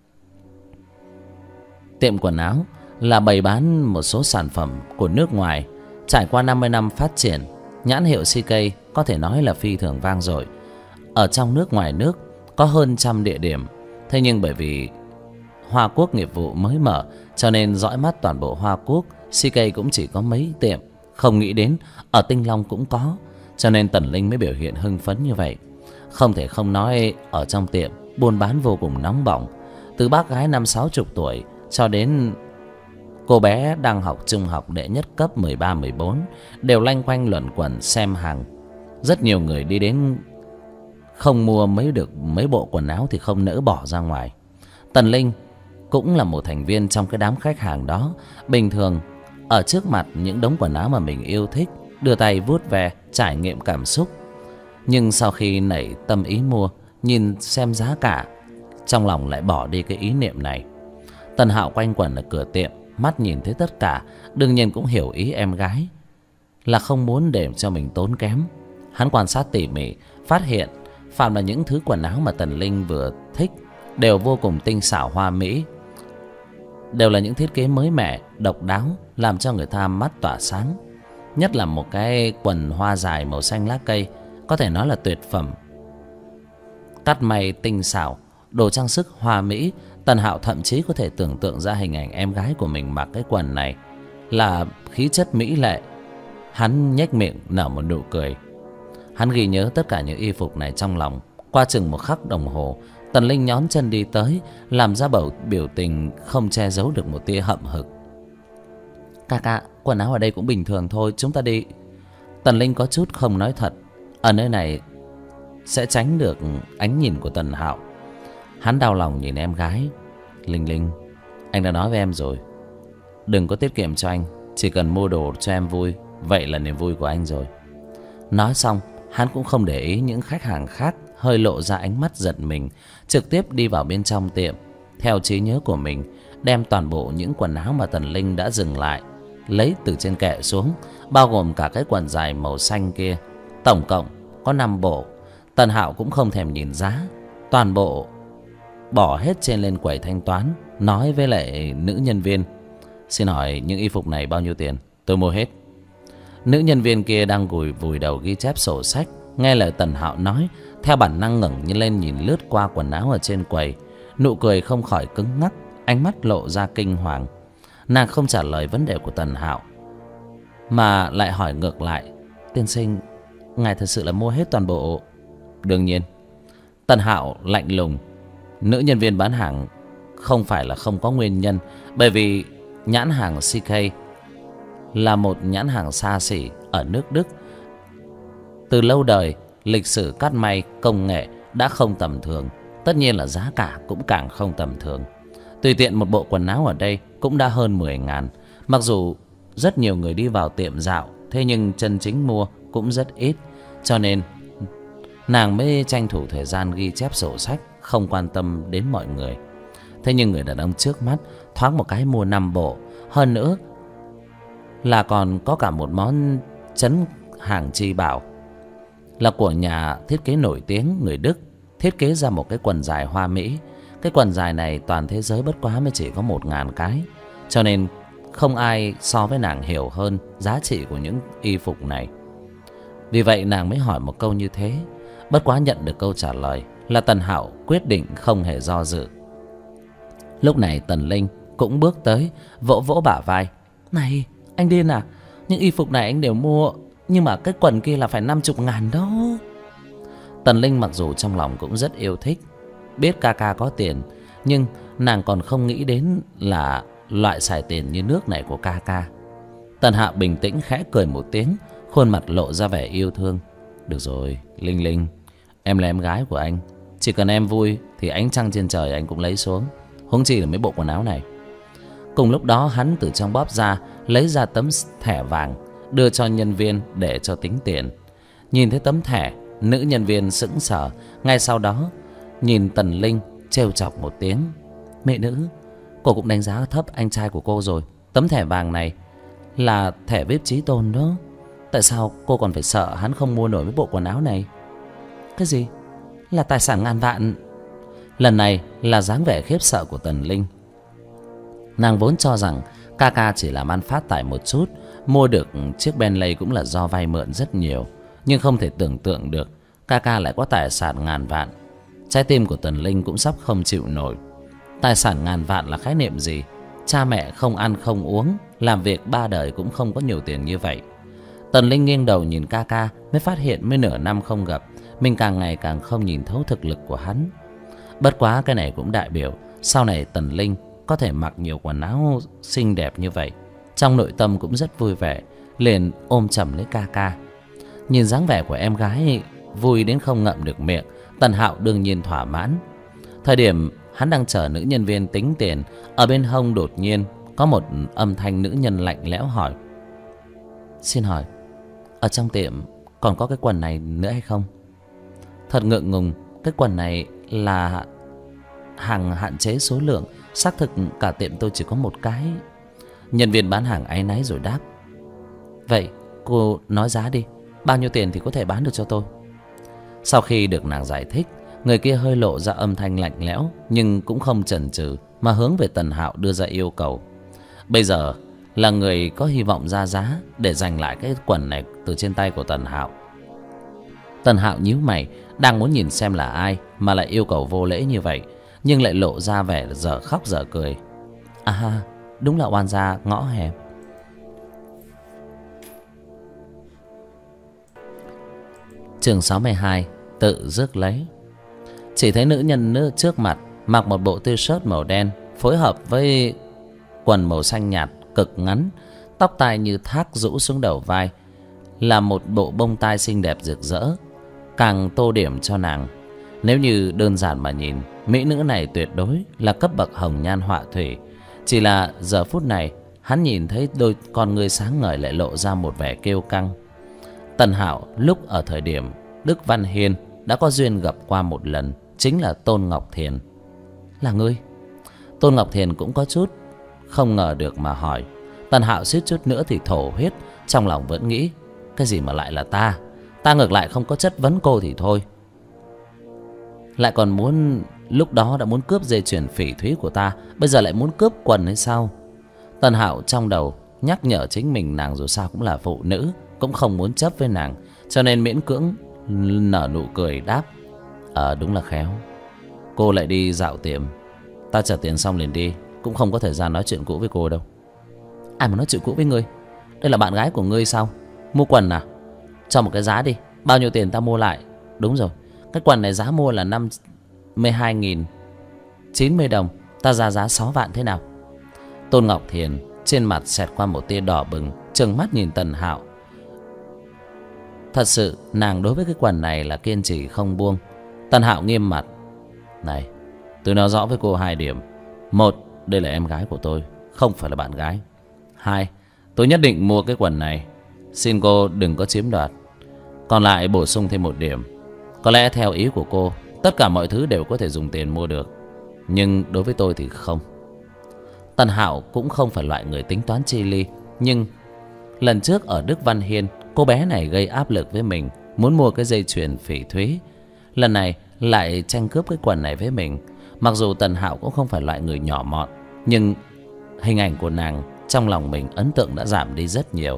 Tiệm quần áo là bày bán một số sản phẩm của nước ngoài. Trải qua 50 năm phát triển, nhãn hiệu CK có thể nói là phi thường vang dội. Ở trong nước ngoài nước có hơn trăm địa điểm. Thế nhưng bởi vì Hoa Quốc nghiệp vụ mới mở, cho nên dõi mắt toàn bộ Hoa Quốc, CK cũng chỉ có mấy tiệm. Không nghĩ đến ở Tinh Long cũng có, cho nên Tần Linh mới biểu hiện hưng phấn như vậy. Không thể không nói ở trong tiệm buôn bán vô cùng nóng bỏng. Từ bác gái 50-60 tuổi cho đến cô bé đang học trung học đệ nhất cấp 13-14 đều loanh quanh luẩn quẩn xem hàng. Rất nhiều người đi đến không mua được mấy bộ quần áo thì không nỡ bỏ ra ngoài. Tần Linh cũng là một thành viên trong cái đám khách hàng đó. Bình thường ở trước mặt những đống quần áo mà mình yêu thích, đưa tay vuốt ve trải nghiệm cảm xúc. Nhưng sau khi nảy tâm ý mua, nhìn xem giá cả, trong lòng lại bỏ đi cái ý niệm này. Tần Hạo quanh quẩn ở cửa tiệm, mắt nhìn thấy tất cả, đương nhiên cũng hiểu ý em gái là không muốn để cho mình tốn kém. Hắn quan sát tỉ mỉ, phát hiện phàm là những thứ quần áo mà Tần Linh vừa thích đều vô cùng tinh xảo hoa mỹ, đều là những thiết kế mới mẻ, độc đáo, làm cho người ta mắt tỏa sáng. Nhất là một cái quần hoa dài màu xanh lá cây, có thể nói là tuyệt phẩm. Cắt may tinh xảo, đồ trang sức hoa mỹ. Tần Hạo thậm chí có thể tưởng tượng ra hình ảnh em gái của mình mặc cái quần này, là khí chất mỹ lệ. Hắn nhếch miệng nở một nụ cười. Hắn ghi nhớ tất cả những y phục này trong lòng. Qua chừng một khắc đồng hồ, Tần Linh nhón chân đi tới, làm ra biểu tình không che giấu được một tia hậm hực. Ca, quần áo ở đây cũng bình thường thôi, chúng ta đi. Tần Linh có chút không nói thật. Ở nơi này sẽ tránh được ánh nhìn của Tần Hạo. Hắn đau lòng nhìn em gái. Linh, anh đã nói với em rồi, đừng có tiết kiệm cho anh, chỉ cần mua đồ cho em vui, vậy là niềm vui của anh rồi. Nói xong, hắn cũng không để ý những khách hàng khác hơi lộ ra ánh mắt giật mình, trực tiếp đi vào bên trong tiệm. Theo trí nhớ của mình, đem toàn bộ những quần áo mà Tần Linh đã dừng lại lấy từ trên kệ xuống, bao gồm cả cái quần dài màu xanh kia, tổng cộng có 5 bộ. Tần Hạo cũng không thèm nhìn giá, toàn bộ bỏ hết trên lên quầy thanh toán, nói với lại nữ nhân viên: "Xin hỏi những y phục này bao nhiêu tiền? Tôi mua hết." Nữ nhân viên kia đang vùi đầu ghi chép sổ sách, nghe lời Tần Hạo nói, theo bản năng ngẩng lên nhìn lướt qua quần áo ở trên quầy, nụ cười không khỏi cứng ngắc, ánh mắt lộ ra kinh hoàng. Nàng không trả lời vấn đề của Tần Hạo, mà lại hỏi ngược lại: "Tiên sinh, ngài thật sự là mua hết toàn bộ?" "Đương nhiên." Tần Hạo lạnh lùng. Nữ nhân viên bán hàng không phải là không có nguyên nhân, bởi vì nhãn hàng CK là một nhãn hàng xa xỉ ở nước Đức. Từ lâu đời, lịch sử cắt may công nghệ đã không tầm thường, tất nhiên là giá cả cũng càng không tầm thường. Tùy tiện một bộ quần áo ở đây cũng đã hơn 10.000. Mặc dù rất nhiều người đi vào tiệm dạo, thế nhưng chân chính mua cũng rất ít, cho nên nàng mới tranh thủ thời gian ghi chép sổ sách, không quan tâm đến mọi người. Thế nhưng người đàn ông trước mắt thoáng một cái mua 5 bộ, hơn nữa là còn có cả một món chấn hàng chi bảo, là của nhà thiết kế nổi tiếng người Đức, thiết kế ra một cái quần dài hoa mỹ. Cái quần dài này toàn thế giới bất quá mới chỉ có 1.000 cái, cho nên không ai so với nàng hiểu hơn giá trị của những y phục này. Vì vậy nàng mới hỏi một câu như thế. Bất quá nhận được câu trả lời là Tần Hạo quyết định không hề do dự. Lúc này Tần Linh cũng bước tới, vỗ vỗ bả vai: "Này, anh điên à? Những y phục này anh đều mua, nhưng mà cái quần kia là phải 50.000 đó." Tần Linh mặc dù trong lòng cũng rất yêu thích, biết ca ca có tiền, nhưng nàng còn không nghĩ đến là loại xài tiền như nước này của ca ca. Tần Hạo bình tĩnh khẽ cười một tiếng, khuôn mặt lộ ra vẻ yêu thương: "Được rồi, Linh Linh, em là em gái của anh, chỉ cần em vui thì ánh trăng trên trời anh cũng lấy xuống, huống chi là mấy bộ quần áo này." Cùng lúc đó hắn từ trong bóp ra lấy ra tấm thẻ vàng, đưa cho nhân viên để cho tính tiền. Nhìn thấy tấm thẻ, nữ nhân viên sững sờ, ngay sau đó nhìn Tần Linh trêu chọc một tiếng: "Mẹ nữ, cô cũng đánh giá thấp anh trai của cô rồi. Tấm thẻ vàng này là thẻ VIP chí tôn đó. Tại sao cô còn phải sợ hắn không mua nổi mấy bộ quần áo này?" "Cái gì? Là tài sản ngàn vạn?" Lần này là dáng vẻ khiếp sợ của Tần Linh. Nàng vốn cho rằng ca ca chỉ làm ăn phát tài một chút, mua được chiếc Bentley cũng là do vay mượn rất nhiều, nhưng không thể tưởng tượng được ca ca lại có tài sản ngàn vạn. Trái tim của Tần Linh cũng sắp không chịu nổi. Tài sản ngàn vạn là khái niệm gì? Cha mẹ không ăn không uống, làm việc 3 đời cũng không có nhiều tiền như vậy. Tần Linh nghiêng đầu nhìn ca ca, mới phát hiện mới nửa năm không gặp, mình càng ngày càng không nhìn thấu thực lực của hắn. Bất quá cái này cũng đại biểu sau này Tần Linh có thể mặc nhiều quần áo xinh đẹp như vậy. Trong nội tâm cũng rất vui vẻ, liền ôm chầm lấy ca ca. Nhìn dáng vẻ của em gái vui đến không ngậm được miệng, Tần Hạo đương nhiên thỏa mãn. Thời điểm hắn đang chờ nữ nhân viên tính tiền, ở bên hông đột nhiên có một âm thanh nữ nhân lạnh lẽo hỏi: "Xin hỏi, ở trong tiệm còn có cái quần này nữa hay không?" Thật ngượng ngùng, cái quần này là hàng hạn chế số lượng, xác thực cả tiệm tôi chỉ có một cái. Nhân viên bán hàng áy náy rồi đáp: "Vậy cô nói giá đi, bao nhiêu tiền thì có thể bán được cho tôi?" Sau khi được nàng giải thích, người kia hơi lộ ra âm thanh lạnh lẽo, nhưng cũng không chần chừ mà hướng về Tần Hạo đưa ra yêu cầu. Bây giờ là người có hy vọng ra giá để giành lại cái quần này từ trên tay của Tần Hạo. Tần Hạo nhíu mày, đang muốn nhìn xem là ai mà lại yêu cầu vô lễ như vậy, nhưng lại lộ ra vẻ dở khóc dở cười: "À, đúng là oan gia ngõ hẹp." Chương 62: Tự rước lấy. Chỉ thấy nữ nhân nữ trước mặt mặc một bộ t-shirt màu đen phối hợp với quần màu xanh nhạt cực ngắn, tóc tai như thác rũ xuống đầu vai, là một bộ bông tai xinh đẹp rực rỡ, càng tô điểm cho nàng. Nếu như đơn giản mà nhìn, mỹ nữ này tuyệt đối là cấp bậc hồng nhan họa thủy. Chỉ là giờ phút này hắn nhìn thấy đôi con ngươi sáng ngời lại lộ ra một vẻ kiêu căng. Tần Hạo lúc ở thời điểm Đức Văn Hiên đã có duyên gặp qua một lần, chính là Tôn Ngọc Thiền. Là ngươi? Tôn Ngọc Thiền cũng có chút không ngờ được mà hỏi. Tần Hạo suýt chút nữa thì thổ huyết, trong lòng vẫn nghĩ cái gì mà lại là ta. Ta ngược lại không có chất vấn cô thì thôi, lại còn muốn, lúc đó đã muốn cướp dây chuyền phỉ thúy của ta, bây giờ lại muốn cướp quần hay sao? Tần Hạo trong đầu nhắc nhở chính mình nàng dù sao cũng là phụ nữ, cũng không muốn chấp với nàng, cho nên miễn cưỡng nở nụ cười đáp: đúng là khéo. Cô lại đi dạo tiệm, ta trả tiền xong liền đi, cũng không có thời gian nói chuyện cũ với cô đâu. Ai mà nói chuyện cũ với ngươi? Đây là bạn gái của ngươi sao? Mua quần à? Cho một cái giá đi, bao nhiêu tiền ta mua lại. Đúng rồi, cái quần này giá mua là 52.090 đồng, ta ra giá 6 vạn thế nào? Tôn Ngọc Thiền trên mặt xẹt qua một tia đỏ bừng, trừng mắt nhìn Tần Hạo. Thật sự nàng đối với cái quần này là kiên trì không buông. Tần Hạo nghiêm mặt: Này, tôi nói rõ với cô 2 điểm. 1, đây là em gái của tôi, không phải là bạn gái. 2, tôi nhất định mua cái quần này, xin cô đừng có chiếm đoạt. Còn lại bổ sung thêm 1 điểm. Có lẽ theo ý của cô, tất cả mọi thứ đều có thể dùng tiền mua được, nhưng đối với tôi thì không. Tần Hạo cũng không phải loại người tính toán chi ly, nhưng lần trước ở Đức Văn Hiên, cô bé này gây áp lực với mình, muốn mua cái dây chuyền phỉ thúy. Lần này lại tranh cướp cái quần này với mình. Mặc dù Tần Hạo cũng không phải loại người nhỏ mọn, nhưng hình ảnh của nàng trong lòng mình ấn tượng đã giảm đi rất nhiều.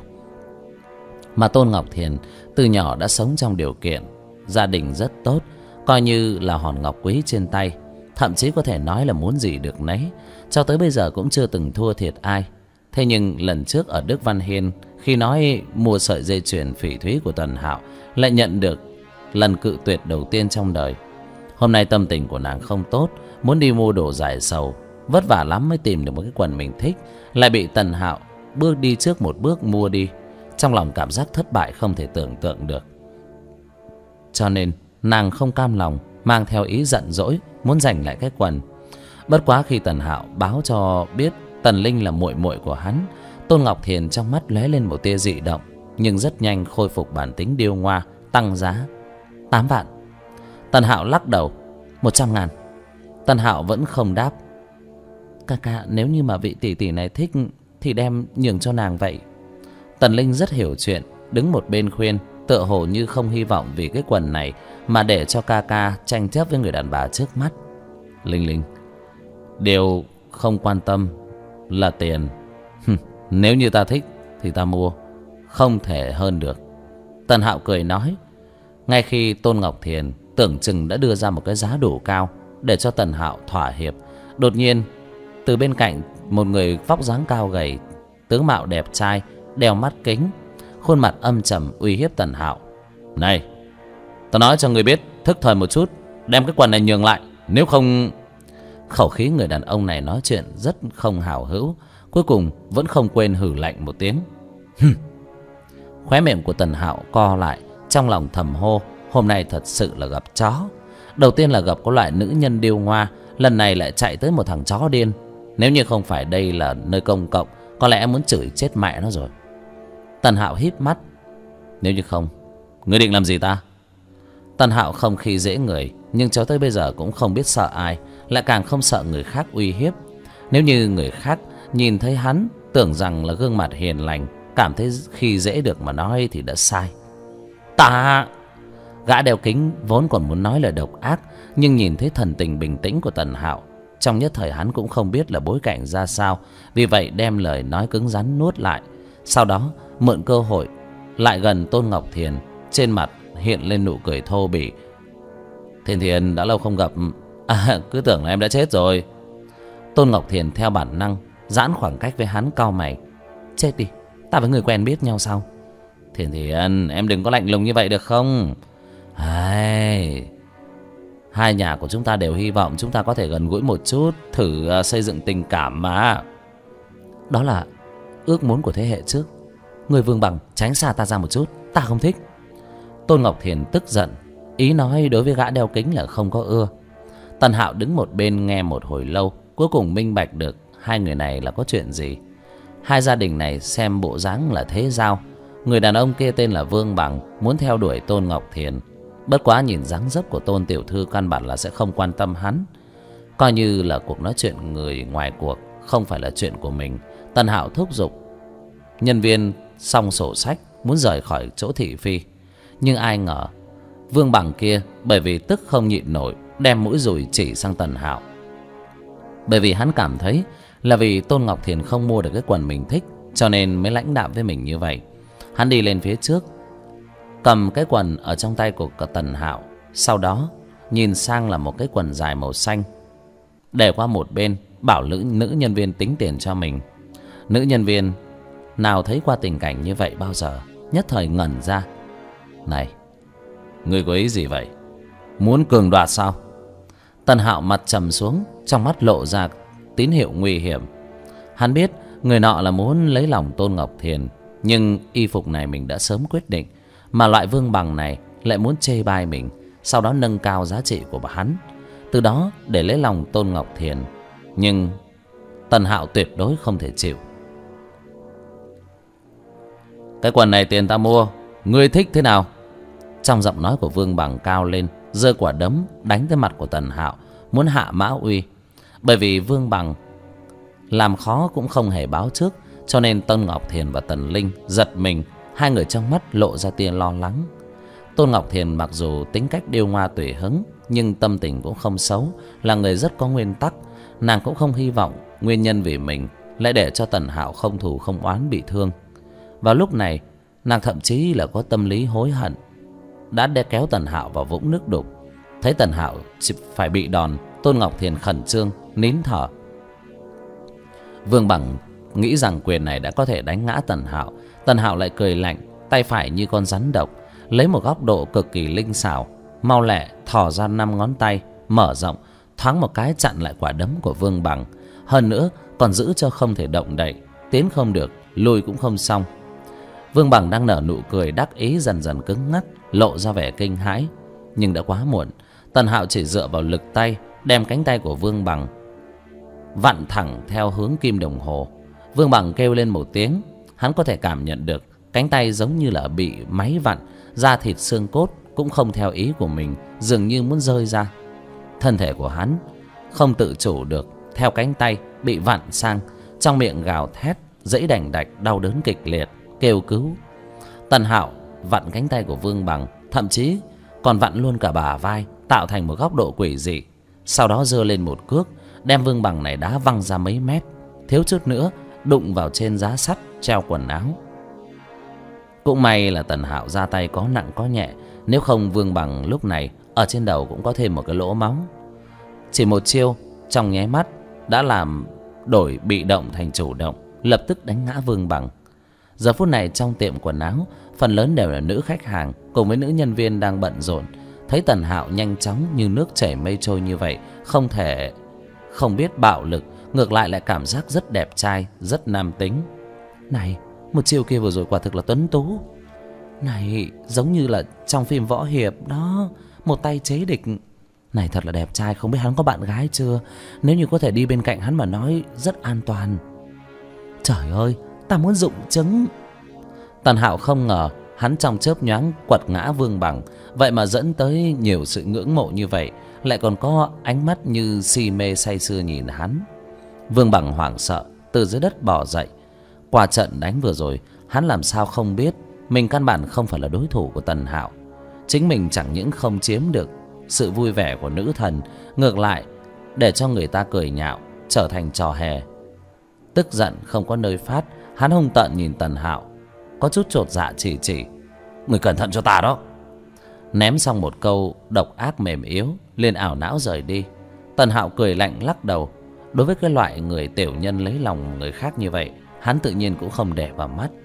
Mà Tôn Ngọc Thiền từ nhỏ đã sống trong điều kiện gia đình rất tốt, coi như là hòn ngọc quý trên tay, thậm chí có thể nói là muốn gì được nấy, cho tới bây giờ cũng chưa từng thua thiệt ai. Thế nhưng lần trước ở Đức Văn Hiên, khi nói mua sợi dây chuyền phỉ thúy của Tần Hạo, lại nhận được lần cự tuyệt đầu tiên trong đời. Hôm nay tâm tình của nàng không tốt, muốn đi mua đồ giải sầu, vất vả lắm mới tìm được một cái quần mình thích, lại bị Tần Hạo bước đi trước một bước mua đi. Trong lòng cảm giác thất bại không thể tưởng tượng được, cho nên nàng không cam lòng, mang theo ý giận dỗi muốn giành lại cái quần. Bất quá khi Tần Hạo báo cho biết Tần Linh là muội muội của hắn, Tôn Ngọc Thiền trong mắt lóe lên một tia dị động, nhưng rất nhanh khôi phục bản tính điêu ngoa, tăng giá 8 vạn. Tần Hạo lắc đầu: 100.000. Tần Hạo vẫn không đáp. Ca ca, nếu như mà vị tỷ tỷ này thích thì đem nhường cho nàng vậy. Tần Linh rất hiểu chuyện, đứng một bên khuyên, tựa hồ như không hy vọng vì cái quần này mà để cho ca ca tranh chấp với người đàn bà trước mắt. Linh Linh, điều không quan tâm là tiền. Nếu như ta thích thì ta mua, không thể hơn được. Tần Hạo cười nói. Ngay khi Tôn Ngọc Thiền tưởng chừng đã đưa ra một cái giá đủ cao để cho Tần Hạo thỏa hiệp, đột nhiên từ bên cạnh một người vóc dáng cao gầy, tướng mạo đẹp trai, đeo mắt kính, khuôn mặt âm trầm uy hiếp Tần Hạo. Này, tao nói cho người biết, thức thời một chút, đem cái quần này nhường lại, nếu không... Khẩu khí người đàn ông này nói chuyện rất không hào hữu, cuối cùng vẫn không quên hử lạnh một tiếng. Khóe miệng của Tần Hạo co lại, trong lòng thầm hô, hôm nay thật sự là gặp chó. Đầu tiên là gặp có loại nữ nhân điêu ngoa, lần này lại chạy tới một thằng chó điên. Nếu như không phải đây là nơi công cộng, có lẽ muốn chửi chết mẹ nó rồi. Tần Hạo híp mắt. Nếu như không, ngươi định làm gì ta? Tần Hạo không khi dễ người, nhưng cho tới bây giờ cũng không biết sợ ai, lại càng không sợ người khác uy hiếp. Nếu như người khác nhìn thấy hắn tưởng rằng là gương mặt hiền lành, cảm thấy khi dễ được mà nói thì đã sai. Ta... Gã đeo kính vốn còn muốn nói lời độc ác, nhưng nhìn thấy thần tình bình tĩnh của Tần Hạo, trong nhất thời hắn cũng không biết là bối cảnh ra sao, vì vậy đem lời nói cứng rắn nuốt lại. Sau đó mượn cơ hội lại gần Tôn Ngọc Thiền, trên mặt hiện lên nụ cười thô bỉ. Thiền Thiền, đã lâu không gặp, cứ tưởng là em đã chết rồi. Tôn Ngọc Thiền theo bản năng giãn khoảng cách với hắn, cau mày. Chết đi, ta với người quen biết nhau sao? Thiền Thiền, em đừng có lạnh lùng như vậy được không? Hai nhà của chúng ta đều hy vọng chúng ta có thể gần gũi một chút, thử xây dựng tình cảm mà. Đó là ước muốn của thế hệ trước. Người Vương Bằng, tránh xa ta ra một chút, ta không thích. Tôn Ngọc Thiền tức giận, ý nói đối với gã đeo kính là không có ưa. Tần Hạo đứng một bên nghe một hồi lâu, cuối cùng minh bạch được hai người này là có chuyện gì. Hai gia đình này xem bộ dáng là thế giao. Người đàn ông kia tên là Vương Bằng, muốn theo đuổi Tôn Ngọc Thiền. Bất quá nhìn dáng dấp của Tôn tiểu thư căn bản là sẽ không quan tâm hắn. Coi như là cuộc nói chuyện người ngoài cuộc, không phải là chuyện của mình. Tần Hạo thúc giục nhân viên xong sổ sách muốn rời khỏi chỗ thị phi. Nhưng ai ngờ Vương Bằng kia bởi vì tức không nhịn nổi, đem mũi dùi chỉ sang Tần Hạo. Bởi vì hắn cảm thấy là vì Tôn Ngọc Thiền không mua được cái quần mình thích, cho nên mới lãnh đạm với mình như vậy. Hắn đi lên phía trước, cầm cái quần ở trong tay của Tần Hạo, sau đó nhìn sang là một cái quần dài màu xanh, để qua một bên, bảo nữ nhân viên tính tiền cho mình. Nữ nhân viên nào thấy qua tình cảnh như vậy bao giờ, nhất thời ngẩn ra. Này, ngươi có ý gì vậy? Muốn cường đoạt sao? Tần Hạo mặt trầm xuống, trong mắt lộ ra tín hiệu nguy hiểm. Hắn biết người nọ là muốn lấy lòng Tôn Ngọc Thiền, nhưng y phục này mình đã sớm quyết định, mà loại Vương Bằng này lại muốn chê bai mình, sau đó nâng cao giá trị của hắn, từ đó để lấy lòng Tôn Ngọc Thiền. Nhưng Tần Hạo tuyệt đối không thể chịu. Cái quần này tiền ta mua, ngươi thích thế nào? Trong giọng nói của Vương Bằng cao lên, giơ quả đấm đánh tới mặt của Tần Hạo, muốn hạ mã uy. Bởi vì Vương Bằng làm khó cũng không hề báo trước, cho nên Tôn Ngọc Thiền và Tần Linh giật mình, hai người trong mắt lộ ra tia lo lắng. Tôn Ngọc Thiền mặc dù tính cách điêu ngoa tùy hứng, nhưng tâm tình cũng không xấu, là người rất có nguyên tắc. Nàng cũng không hy vọng nguyên nhân vì mình lại để cho Tần Hạo không thù không oán bị thương. Vào lúc này, nàng thậm chí là có tâm lý hối hận đã kéo Tần Hạo vào vũng nước đục. Thấy Tần Hạo phải bị đòn, Tôn Ngọc Thiền khẩn trương nín thở. Vương Bằng nghĩ rằng quyền này đã có thể đánh ngã Tần Hạo. Tần Hạo lại cười lạnh, tay phải như con rắn độc, lấy một góc độ cực kỳ linh xảo, mau lẹ thò ra 5 ngón tay mở rộng, thoáng một cái chặn lại quả đấm của Vương Bằng. Hơn nữa còn giữ cho không thể động đậy, tiến không được, lùi cũng không xong. Vương Bằng đang nở nụ cười đắc ý dần dần cứng ngắc, lộ ra vẻ kinh hãi. Nhưng đã quá muộn. Tần Hạo chỉ dựa vào lực tay đem cánh tay của Vương Bằng vặn thẳng theo hướng kim đồng hồ. Vương Bằng kêu lên một tiếng. Hắn có thể cảm nhận được cánh tay giống như là bị máy vặn, da thịt xương cốt cũng không theo ý của mình, dường như muốn rơi ra. Thân thể của hắn không tự chủ được theo cánh tay bị vặn sang, trong miệng gào thét dãy đành đạch đau đớn kịch liệt, kêu cứu. Tần Hạo vặn cánh tay của Vương Bằng, thậm chí còn vặn luôn cả bả vai, tạo thành một góc độ quỷ dị. Sau đó giơ lên một cước, đem Vương Bằng này đá văng ra mấy mét, thiếu chút nữa đụng vào trên giá sắt treo quần áo. Cũng may là Tần Hạo ra tay có nặng có nhẹ, nếu không Vương Bằng lúc này ở trên đầu cũng có thêm một cái lỗ máu. Chỉ một chiêu trong nháy mắt đã làm đổi bị động thành chủ động, lập tức đánh ngã Vương Bằng. Giờ phút này trong tiệm quần áo, phần lớn đều là nữ khách hàng cùng với nữ nhân viên đang bận rộn. Thấy Tần Hạo nhanh chóng như nước chảy mây trôi như vậy, không thể không biết bạo lực, ngược lại cảm giác rất đẹp trai, rất nam tính. Này, một chiêu kia vừa rồi quả thực là tuấn tú. Này, giống như là trong phim võ hiệp đó, một tay chế địch. Này thật là đẹp trai, không biết hắn có bạn gái chưa? Nếu như có thể đi bên cạnh hắn mà nói rất an toàn. Trời ơi, ta muốn rụng trứng. Tần Hạo không ngờ hắn trong chớp nhoáng quật ngã Vương Bằng, vậy mà dẫn tới nhiều sự ngưỡng mộ như vậy, lại còn có ánh mắt như si mê say sưa nhìn hắn. Vương Bằng hoảng sợ từ dưới đất bò dậy. Qua trận đánh vừa rồi, hắn làm sao không biết mình căn bản không phải là đối thủ của Tần Hạo. Chính mình chẳng những không chiếm được sự vui vẻ của nữ thần, ngược lại để cho người ta cười nhạo, trở thành trò hề. Tức giận không có nơi phát, hắn hung tợn nhìn Tần Hạo, có chút chột dạ chỉ: "Người cẩn thận cho ta đó." Ném xong một câu độc ác mềm yếu, liền ảo não rời đi. Tần Hạo cười lạnh lắc đầu. Đối với cái loại người tiểu nhân lấy lòng người khác như vậy, hắn tự nhiên cũng không để vào mắt.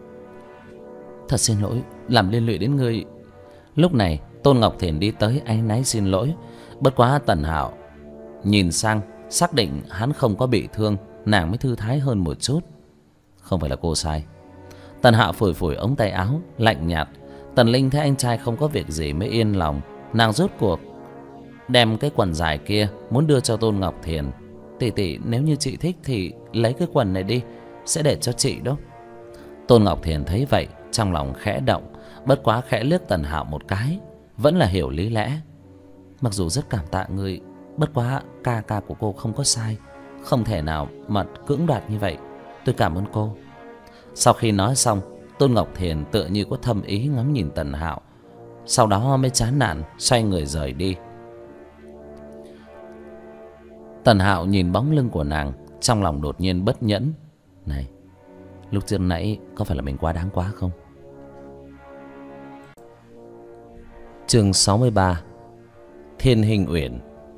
"Thật xin lỗi, làm liên lụy đến ngươi." Lúc này Tôn Ngọc Thiền đi tới áy náy xin lỗi. Bất quá Tần Hạo nhìn sang, xác định hắn không có bị thương, nàng mới thư thái hơn một chút. "Không phải là cô sai." Tần Hạo phủi phủi ống tay áo, lạnh nhạt. Tần Linh thấy anh trai không có việc gì mới yên lòng. Nàng rốt cuộc đem cái quần dài kia muốn đưa cho Tôn Ngọc Thiền. "Tỷ tỷ, nếu như chị thích thì lấy cái quần này đi, sẽ để cho chị đó." Tôn Ngọc Thiền thấy vậy, trong lòng khẽ động, bất quá khẽ liếc Tần Hạo một cái, vẫn là hiểu lý lẽ. Mặc dù rất cảm tạ ngươi, bất quá ca ca của cô không có sai, không thể nào mà cưỡng đoạt như vậy. Tôi cảm ơn cô. Sau khi nói xong, Tôn Ngọc Thiền tựa như có thâm ý ngắm nhìn Tần Hạo, sau đó mới chán nản xoay người rời đi. Tần Hạo nhìn bóng lưng của nàng, trong lòng đột nhiên bất nhẫn. Này, lúc trước nãy có phải là mình quá đáng quá không? Chương 63. Thiên Hình Uyển.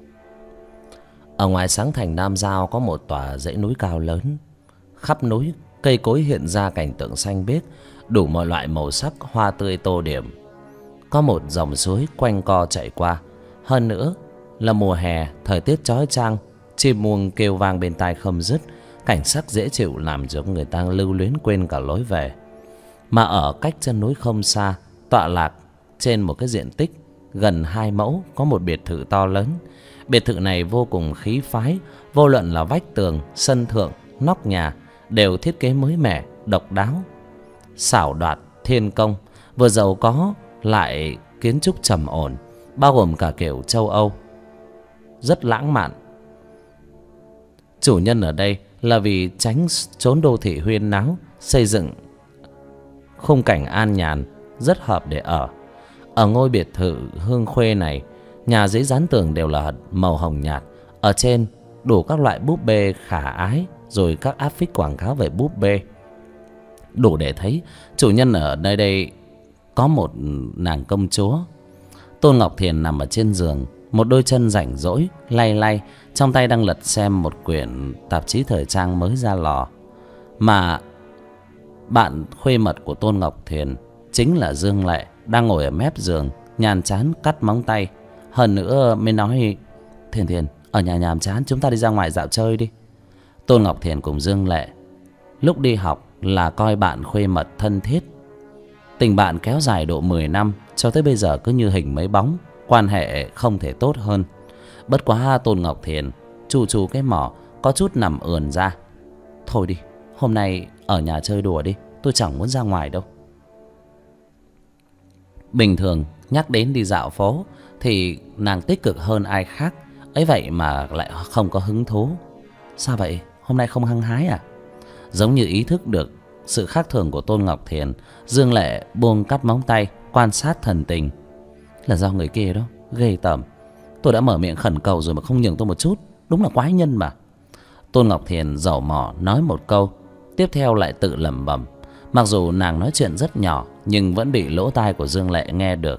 Ở ngoài sáng thành Nam Giao có một tòa dãy núi cao lớn. Khắp núi cây cối hiện ra cảnh tượng xanh biếc, đủ mọi loại màu sắc hoa tươi tô điểm. Có một dòng suối quanh co chảy qua. Hơn nữa là mùa hè, thời tiết chói chang, chim muông kêu vang bên tai không dứt, cảnh sắc dễ chịu làm cho người ta lưu luyến quên cả lối về. Mà ở cách chân núi không xa, tọa lạc trên một cái diện tích gần 2 mẫu, có một biệt thự to lớn. Biệt thự này vô cùng khí phái, vô luận là vách tường, sân thượng, nóc nhà đều thiết kế mới mẻ, độc đáo, xảo đoạt, thiên công, vừa giàu có lại kiến trúc trầm ổn, bao gồm cả kiểu châu Âu, rất lãng mạn. Chủ nhân ở đây là vì tránh trốn đô thị huyên náo, xây dựng khung cảnh an nhàn, rất hợp để ở. Ở ngôi biệt thự hương khuê này, nhà giấy dán tường đều là màu hồng nhạt. Ở trên đủ các loại búp bê khả ái, rồi các áp phích quảng cáo về búp bê, đủ để thấy chủ nhân ở nơi đây có một nàng công chúa. Tôn Ngọc Thiền nằm ở trên giường, một đôi chân rảnh rỗi lay lay, trong tay đang lật xem một quyển tạp chí thời trang mới ra lò. Mà bạn khuê mật của Tôn Ngọc Thiền chính là Dương Lệ, đang ngồi ở mép giường nhàn chán cắt móng tay. Hơn nữa mới nói: Thiền Thiền, ở nhà nhàm chán, chúng ta đi ra ngoài dạo chơi đi. Tôn Ngọc Thiền cùng Dương Lệ lúc đi học là coi bạn khuê mật thân thiết. Tình bạn kéo dài độ 10 năm, cho tới bây giờ cứ như hình mấy bóng, quan hệ không thể tốt hơn. Bất quá Tôn Ngọc Thiền chù chù cái mỏ, có chút nằm ườn ra. Thôi đi, hôm nay ở nhà chơi đùa đi, tôi chẳng muốn ra ngoài đâu. Bình thường nhắc đến đi dạo phố thì nàng tích cực hơn ai khác, ấy vậy mà lại không có hứng thú. Sao vậy, hôm nay không hăng hái à? Giống như ý thức được sự khác thường của Tôn Ngọc Thiền, Dương Lệ buông cắt móng tay, quan sát thần tình. Là do người kia đó, ghê tởm. Tôi đã mở miệng khẩn cầu rồi mà không nhường tôi một chút, đúng là quái nhân mà. Tôn Ngọc Thiền dầu mỏ nói một câu, tiếp theo lại tự lẩm bẩm. Mặc dù nàng nói chuyện rất nhỏ, nhưng vẫn bị lỗ tai của Dương Lệ nghe được.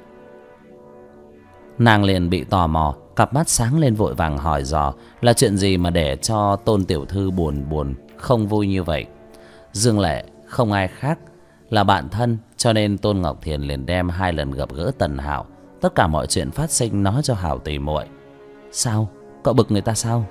Nàng liền bị tò mò, cặp mắt sáng lên vội vàng hỏi dò là chuyện gì mà để cho Tôn tiểu thư buồn không vui như vậy. Dương Lệ không ai khác là bạn thân, cho nên Tôn Ngọc Thiền liền đem 2 lần gặp gỡ Tần Hạo, tất cả mọi chuyện phát sinh nói cho Hảo tỉ muội. Sao, cậu bực người ta sao?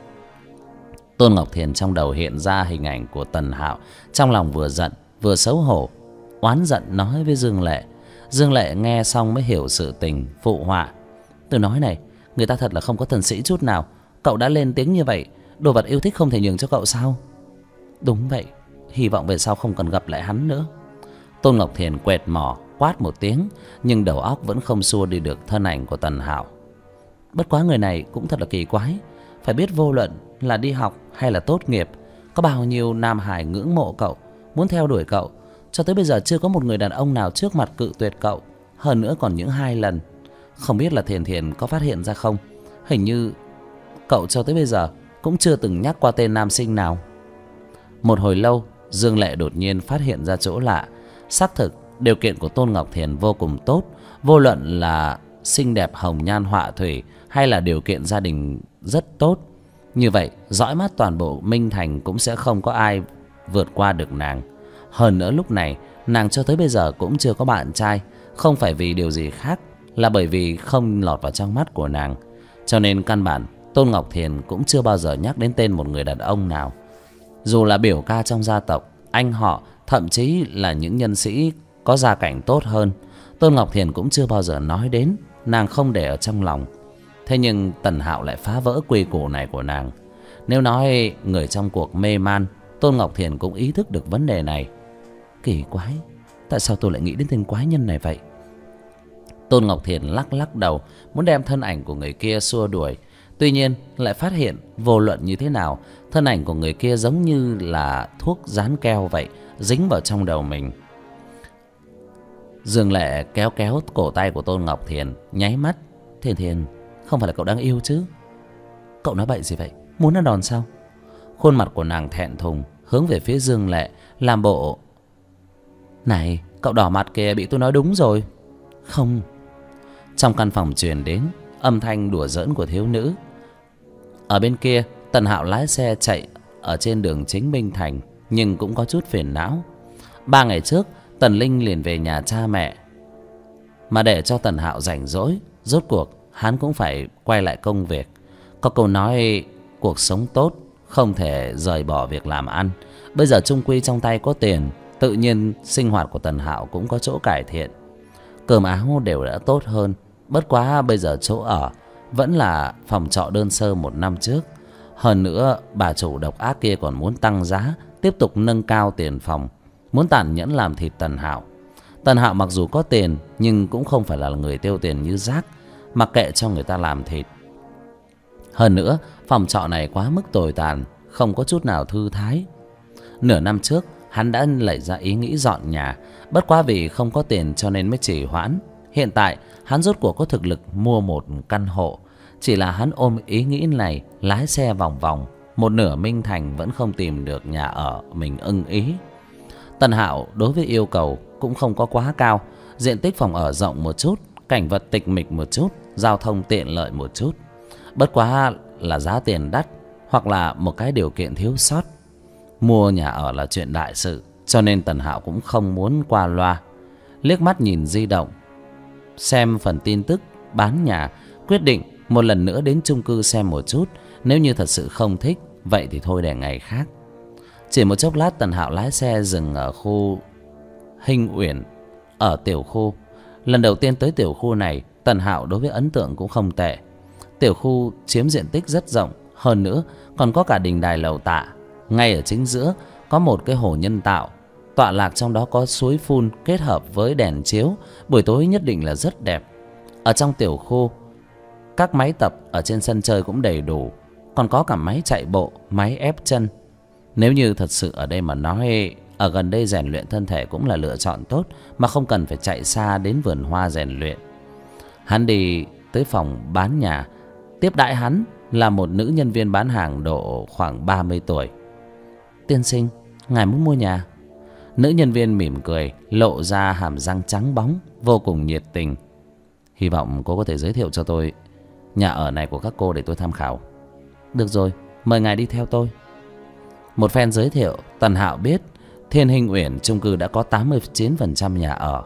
Tôn Ngọc Thiền trong đầu hiện ra hình ảnh của Tần Hạo, trong lòng vừa giận vừa xấu hổ, oán giận nói với Dương Lệ. Dương Lệ nghe xong mới hiểu sự tình, phụ họa. Tôi nói này, người ta thật là không có thần sĩ chút nào. Cậu đã lên tiếng như vậy, đồ vật yêu thích không thể nhường cho cậu sao? Đúng vậy, hy vọng về sau không cần gặp lại hắn nữa. Tôn Ngọc Thiền quệt mỏ quát một tiếng, nhưng đầu óc vẫn không xua đi được thân ảnh của Tần Hạo. Bất quá người này cũng thật là kỳ quái. Phải biết vô luận là đi học hay là tốt nghiệp, có bao nhiêu nam hải ngưỡng mộ cậu, muốn theo đuổi cậu, cho tới bây giờ chưa có một người đàn ông nào trước mặt cự tuyệt cậu. Hơn nữa còn những 2 lần. Không biết là Thiền Thiền có phát hiện ra không? Hình như cậu cho tới bây giờ cũng chưa từng nhắc qua tên nam sinh nào. Một hồi lâu, Dương Lệ đột nhiên phát hiện ra chỗ lạ. Xác thực điều kiện của Tôn Ngọc Thiền vô cùng tốt, vô luận là xinh đẹp hồng nhan họa thủy hay là điều kiện gia đình rất tốt. Như vậy dõi mắt toàn bộ Minh Thành cũng sẽ không có ai vượt qua được nàng. Hơn nữa lúc này nàng cho tới bây giờ cũng chưa có bạn trai, không phải vì điều gì khác, là bởi vì không lọt vào trong mắt của nàng. Cho nên căn bản Tôn Ngọc Thiền cũng chưa bao giờ nhắc đến tên một người đàn ông nào. Dù là biểu ca trong gia tộc, anh họ, thậm chí là những nhân sĩ có gia cảnh tốt hơn, Tôn Ngọc Thiền cũng chưa bao giờ nói đến, nàng không để ở trong lòng. Thế nhưng Tần Hạo lại phá vỡ quy củ này của nàng. Nếu nói người trong cuộc mê man, Tôn Ngọc Thiền cũng ý thức được vấn đề này. Kỳ quái, tại sao tôi lại nghĩ đến tên quái nhân này vậy? Tôn Ngọc Thiền lắc lắc đầu, muốn đem thân ảnh của người kia xua đuổi. Tuy nhiên lại phát hiện vô luận như thế nào, thân ảnh của người kia giống như là thuốc dán keo vậy, dính vào trong đầu mình. Dương Lệ kéo kéo cổ tay của Tôn Ngọc Thiền, nháy mắt. Thiền Thiền, không phải là cậu đang yêu chứ? Cậu nói bậy gì vậy? Muốn ăn đòn sao? Khuôn mặt của nàng thẹn thùng, hướng về phía Dương Lệ, làm bộ. Này, cậu đỏ mặt kìa, bị tôi nói đúng rồi. Không. Trong căn phòng truyền đến âm thanh đùa giỡn của thiếu nữ. Ở bên kia, Tần Hạo lái xe chạy ở trên đường chính Minh Thành, nhưng cũng có chút phiền não. 3 ngày trước, Tần Linh liền về nhà cha mẹ. Mà để cho Tần Hạo rảnh rỗi, rốt cuộc hắn cũng phải quay lại công việc. Có câu nói cuộc sống tốt không thể rời bỏ việc làm ăn. Bây giờ chung quy trong tay có tiền, tự nhiên sinh hoạt của Tần Hạo cũng có chỗ cải thiện. Cơm áo đều đã tốt hơn. Bất quá bây giờ chỗ ở vẫn là phòng trọ đơn sơ 1 năm trước. Hơn nữa bà chủ độc ác kia còn muốn tăng giá, tiếp tục nâng cao tiền phòng, muốn tàn nhẫn làm thịt Tần Hạo. Tần Hạo mặc dù có tiền nhưng cũng không phải là người tiêu tiền như rác, mặc kệ cho người ta làm thịt. Hơn nữa phòng trọ này quá mức tồi tàn, không có chút nào thư thái. Nửa năm trước hắn đã nảy ra ý nghĩ dọn nhà, bất quá vì không có tiền cho nên mới trì hoãn. Hiện tại hắn rốt cuộc có thực lực mua một căn hộ. Chỉ là hắn ôm ý nghĩ này, lái xe vòng vòng một nửa Minh Thành vẫn không tìm được nhà ở mình ưng ý. Tần Hạo đối với yêu cầu cũng không có quá cao. Diện tích phòng ở rộng một chút, cảnh vật tịch mịch một chút, giao thông tiện lợi một chút. Bất quá là giá tiền đắt, hoặc là một cái điều kiện thiếu sót. Mua nhà ở là chuyện đại sự, cho nên Tần Hạo cũng không muốn qua loa. Liếc mắt nhìn di động, xem phần tin tức bán nhà, quyết định một lần nữa đến chung cư xem một chút. Nếu như thật sự không thích, vậy thì thôi để ngày khác. Chỉ một chốc lát, Tần Hạo lái xe dừng ở khu Hinh Uyển, ở tiểu khu. Lần đầu tiên tới tiểu khu này, Tần Hạo đối với ấn tượng cũng không tệ. Tiểu khu chiếm diện tích rất rộng, hơn nữa còn có cả đình đài lầu tạ. Ngay ở chính giữa có một cái hồ nhân tạo, tọa lạc trong đó có suối phun kết hợp với đèn chiếu, buổi tối nhất định là rất đẹp. Ở trong tiểu khu, các máy tập ở trên sân chơi cũng đầy đủ, còn có cả máy chạy bộ, máy ép chân. Nếu như thật sự ở đây mà nói, ở gần đây rèn luyện thân thể cũng là lựa chọn tốt, mà không cần phải chạy xa đến vườn hoa rèn luyện. Hắn đi tới phòng bán nhà. Tiếp đãi hắn là một nữ nhân viên bán hàng độ khoảng 30 tuổi. Tiên sinh, ngài muốn mua nhà? Nữ nhân viên mỉm cười, lộ ra hàm răng trắng bóng, vô cùng nhiệt tình. Hy vọng cô có thể giới thiệu cho tôi nhà ở này của các cô để tôi tham khảo. Được rồi, mời ngài đi theo tôi. Một phen giới thiệu, Tần Hạo biết Thiên Hinh Uyển chung cư đã có 89% nhà ở,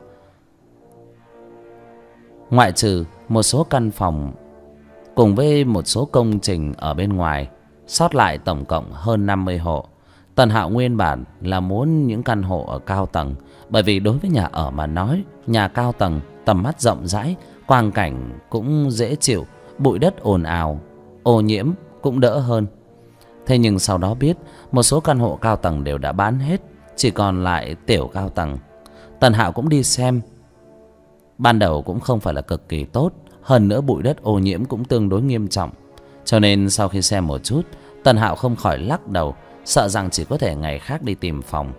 ngoại trừ một số căn phòng cùng với một số công trình ở bên ngoài, sót lại tổng cộng hơn 50 hộ. Tần Hạo nguyên bản là muốn những căn hộ ở cao tầng, bởi vì đối với nhà ở mà nói, nhà cao tầng tầm mắt rộng rãi, quang cảnh cũng dễ chịu, bụi đất ồn ào, ô nhiễm cũng đỡ hơn. Thế nhưng sau đó biết một số căn hộ cao tầng đều đã bán hết, chỉ còn lại tiểu cao tầng. Tần Hạo cũng đi xem, ban đầu cũng không phải là cực kỳ tốt, hơn nữa bụi đất ô nhiễm cũng tương đối nghiêm trọng. Cho nên sau khi xem một chút, Tần Hạo không khỏi lắc đầu, sợ rằng chỉ có thể ngày khác đi tìm phòng.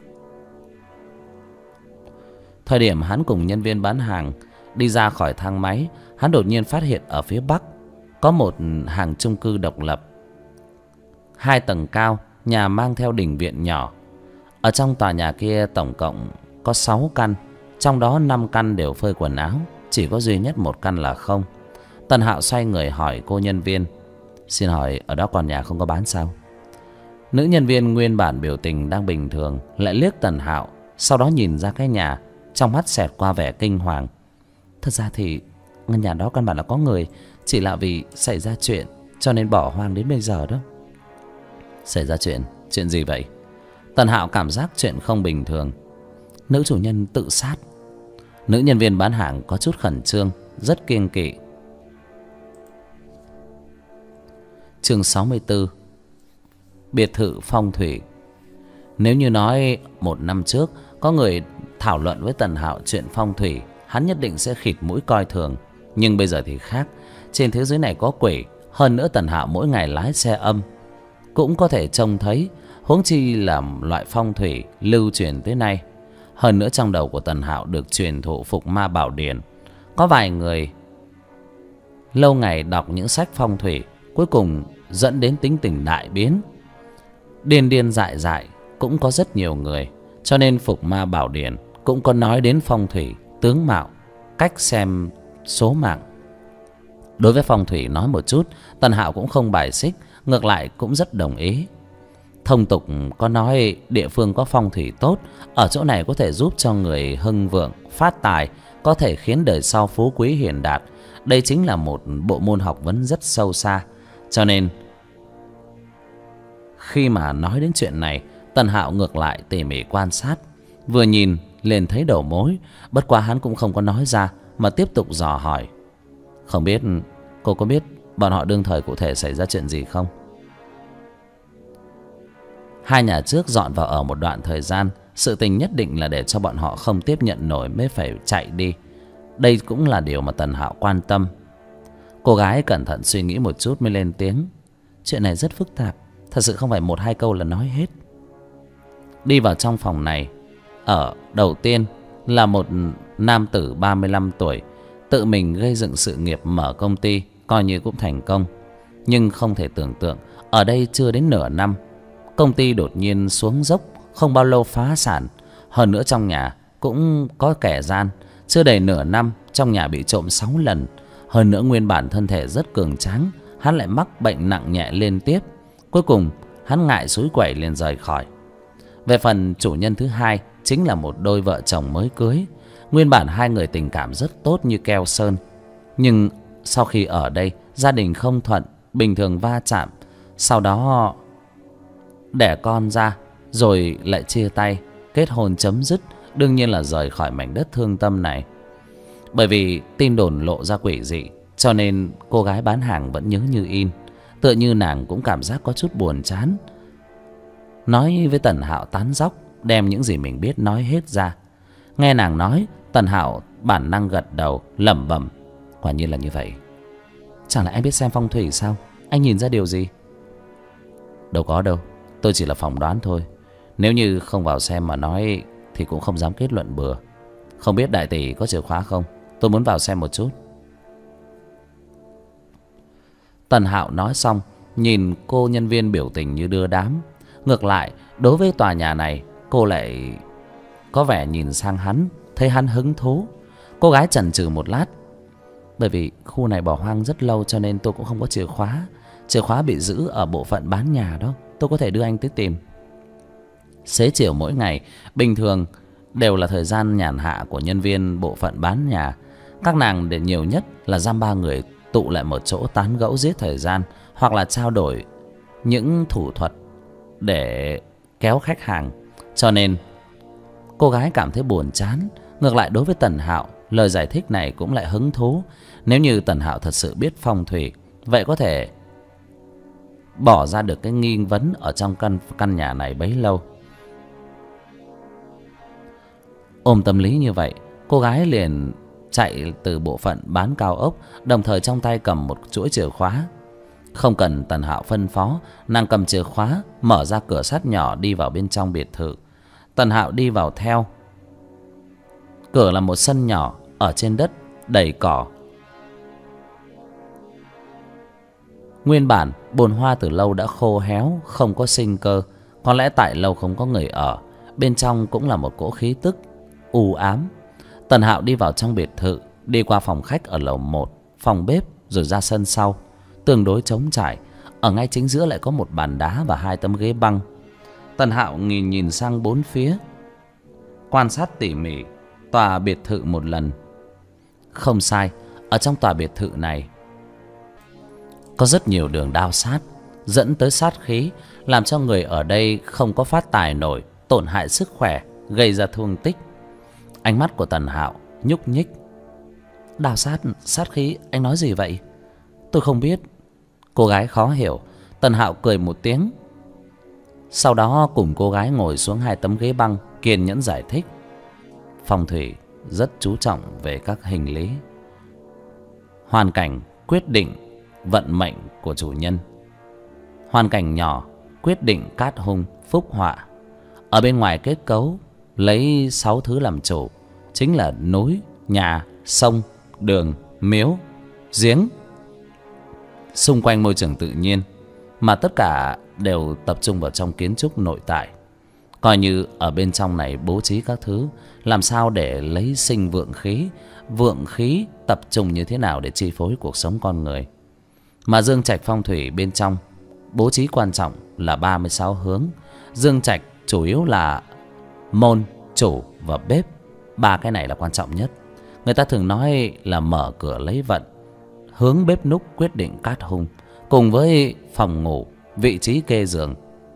Thời điểm hắn cùng nhân viên bán hàng đi ra khỏi thang máy, hắn đột nhiên phát hiện ở phía bắc có một hàng chung cư độc lập, 2 tầng cao, nhà mang theo đình viện nhỏ. Ở trong tòa nhà kia tổng cộng có 6 căn, trong đó 5 căn đều phơi quần áo, chỉ có duy nhất 1 căn là không. Tần Hạo xoay người hỏi cô nhân viên, xin hỏi ở đó còn nhà không có bán sao? Nữ nhân viên nguyên bản biểu tình đang bình thường lại liếc Tần Hạo, sau đó nhìn ra cái nhà, trong mắt xẹt qua vẻ kinh hoàng. Thật ra thì ngôi nhà đó căn bản là có người, chỉ là vì xảy ra chuyện cho nên bỏ hoang đến bây giờ đó. Xảy ra chuyện? Chuyện gì vậy? Tần Hạo cảm giác chuyện không bình thường. Nữ chủ nhân tự sát. Nữ nhân viên bán hàng có chút khẩn trương, rất kiêng kỵ. Chương 64. Biệt thự phong thủy. Nếu như nói 1 năm trước có người thảo luận với Tần Hạo chuyện phong thủy, hắn nhất định sẽ khịt mũi coi thường. Nhưng bây giờ thì khác, trên thế giới này có quỷ. Hơn nữa Tần Hạo mỗi ngày lái xe âm cũng có thể trông thấy, huống chi là loại phong thủy lưu truyền tới nay. Hơn nữa trong đầu của Tần Hạo được truyền thụ Phục Ma Bảo Điển. Có vài người lâu ngày đọc những sách phong thủy, cuối cùng dẫn đến tính tình đại biến, điên điên dại dại cũng có rất nhiều người. Cho nên Phục Ma Bảo Điển cũng có nói đến phong thủy, tướng mạo, cách xem số mạng. Đối với phong thủy nói một chút, Tần Hạo cũng không bài xích, ngược lại cũng rất đồng ý. Thông tục có nói địa phương có phong thủy tốt, ở chỗ này có thể giúp cho người hưng vượng, phát tài, có thể khiến đời sau phú quý hiển đạt. Đây chính là một bộ môn học vấn rất sâu xa. Cho nên khi mà nói đến chuyện này, Tần Hạo ngược lại tỉ mỉ quan sát, vừa nhìn liền thấy đầu mối. Bất quá hắn cũng không có nói ra, mà tiếp tục dò hỏi. Không biết cô có biết bọn họ đương thời cụ thể xảy ra chuyện gì không? Hai nhà trước dọn vào ở một đoạn thời gian, sự tình nhất định là để cho bọn họ không tiếp nhận nổi mới phải chạy đi. Đây cũng là điều mà Tần Hạo quan tâm. Cô gái cẩn thận suy nghĩ một chút mới lên tiếng. Chuyện này rất phức tạp, thật sự không phải một hai câu là nói hết. Đi vào trong phòng này, ở đầu tiên là một nam tử 35 tuổi, tự mình gây dựng sự nghiệp mở công ty, coi như cũng thành công. Nhưng không thể tưởng tượng, ở đây chưa đến nửa năm, công ty đột nhiên xuống dốc, không bao lâu phá sản. Hơn nữa trong nhà cũng có kẻ gian, chưa đầy nửa năm trong nhà bị trộm 6 lần. Hơn nữa nguyên bản thân thể rất cường tráng, hắn lại mắc bệnh nặng nhẹ liên tiếp. Cuối cùng hắn ngại xúi quẩy liền rời khỏi. Về phần chủ nhân thứ hai, chính là một đôi vợ chồng mới cưới. Nguyên bản hai người tình cảm rất tốt như keo sơn, nhưng sau khi ở đây gia đình không thuận, bình thường va chạm, sau đó đẻ con ra rồi lại chia tay, kết hôn chấm dứt, đương nhiên là rời khỏi mảnh đất thương tâm này. Bởi vì tin đồn lộ ra quỷ dị, cho nên cô gái bán hàng vẫn nhớ như in, tựa như nàng cũng cảm giác có chút buồn chán. Nói với Tần Hạo tán dóc, đem những gì mình biết nói hết ra. Nghe nàng nói, Tần Hạo bản năng gật đầu, lẩm bẩm. Quả nhiên là như vậy. Chẳng lẽ anh biết xem phong thủy sao? Anh nhìn ra điều gì? Đâu có đâu, tôi chỉ là phỏng đoán thôi. Nếu như không vào xem mà nói thì cũng không dám kết luận bừa. Không biết đại tỷ có chìa khóa không? Tôi muốn vào xem một chút. Tần Hạo nói xong, nhìn cô nhân viên biểu tình như đưa đám. Ngược lại, đối với tòa nhà này, cô lại có vẻ nhìn sang hắn, thấy hắn hứng thú. Cô gái chần chừ một lát. Bởi vì khu này bỏ hoang rất lâu cho nên tôi cũng không có chìa khóa. Chìa khóa bị giữ ở bộ phận bán nhà đó, tôi có thể đưa anh tới tìm. Xế chiều mỗi ngày, bình thường đều là thời gian nhàn hạ của nhân viên bộ phận bán nhà. Các nàng để nhiều nhất là dăm ba người tụ lại một chỗ tán gẫu giết thời gian, hoặc là trao đổi những thủ thuật để kéo khách hàng. Cho nên cô gái cảm thấy buồn chán. Ngược lại đối với Tần Hạo, lời giải thích này cũng lại hứng thú. Nếu như Tần Hạo thật sự biết phong thủy, vậy có thể bỏ ra được cái nghi vấn ở trong căn nhà này bấy lâu. Ôm tâm lý như vậy, cô gái liền chạy từ bộ phận bán cao ốc, đồng thời trong tay cầm một chuỗi chìa khóa. Không cần Tần Hạo phân phó, nàng cầm chìa khóa mở ra cửa sắt nhỏ đi vào bên trong biệt thự. Tần Hạo đi vào theo. Cửa là một sân nhỏ ở trên đất đầy cỏ. Nguyên bản bồn hoa từ lâu đã khô héo, không có sinh cơ. Có lẽ tại lâu không có người ở, bên trong cũng là một cỗ khí tức u ám. Tần Hạo đi vào trong biệt thự, đi qua phòng khách ở lầu 1, phòng bếp, rồi ra sân sau, tương đối trống trải. Ở ngay chính giữa lại có một bàn đá và 2 tấm ghế băng. Tần Hạo nhìn sang bốn phía, quan sát tỉ mỉ tòa biệt thự một lần. Không sai, ở trong tòa biệt thự này có rất nhiều đường đao sát, dẫn tới sát khí, làm cho người ở đây không có phát tài nổi, tổn hại sức khỏe, gây ra thương tích. Ánh mắt của Tần Hạo nhúc nhích. Đao sát, sát khí, anh nói gì vậy? Tôi không biết. Cô gái khó hiểu. Tần Hạo cười một tiếng, sau đó cùng cô gái ngồi xuống 2 tấm ghế băng, kiên nhẫn giải thích. Phong thủy rất chú trọng về các hình lý. Hoàn cảnh quyết định vận mệnh của chủ nhân. Hoàn cảnh nhỏ quyết định cát hung phúc họa. Ở bên ngoài kết cấu lấy 6 thứ làm chủ, chính là núi, nhà, sông, đường, miếu, giếng. Xung quanh môi trường tự nhiên, mà tất cả đều tập trung vào trong kiến trúc nội tại. Coi như ở bên trong này bố trí các thứ làm sao để lấy sinh vượng khí. Vượng khí tập trung như thế nào để chi phối cuộc sống con người. Mà dương trạch phong thủy bên trong bố trí quan trọng là 36 hướng. Dương trạch chủ yếu là môn, chủ và bếp. Ba cái này là quan trọng nhất. Người ta thường nói là mở cửa lấy vận. Hướng bếp núc quyết định cát hung, cùng với phòng ngủ, vị trí kê giường.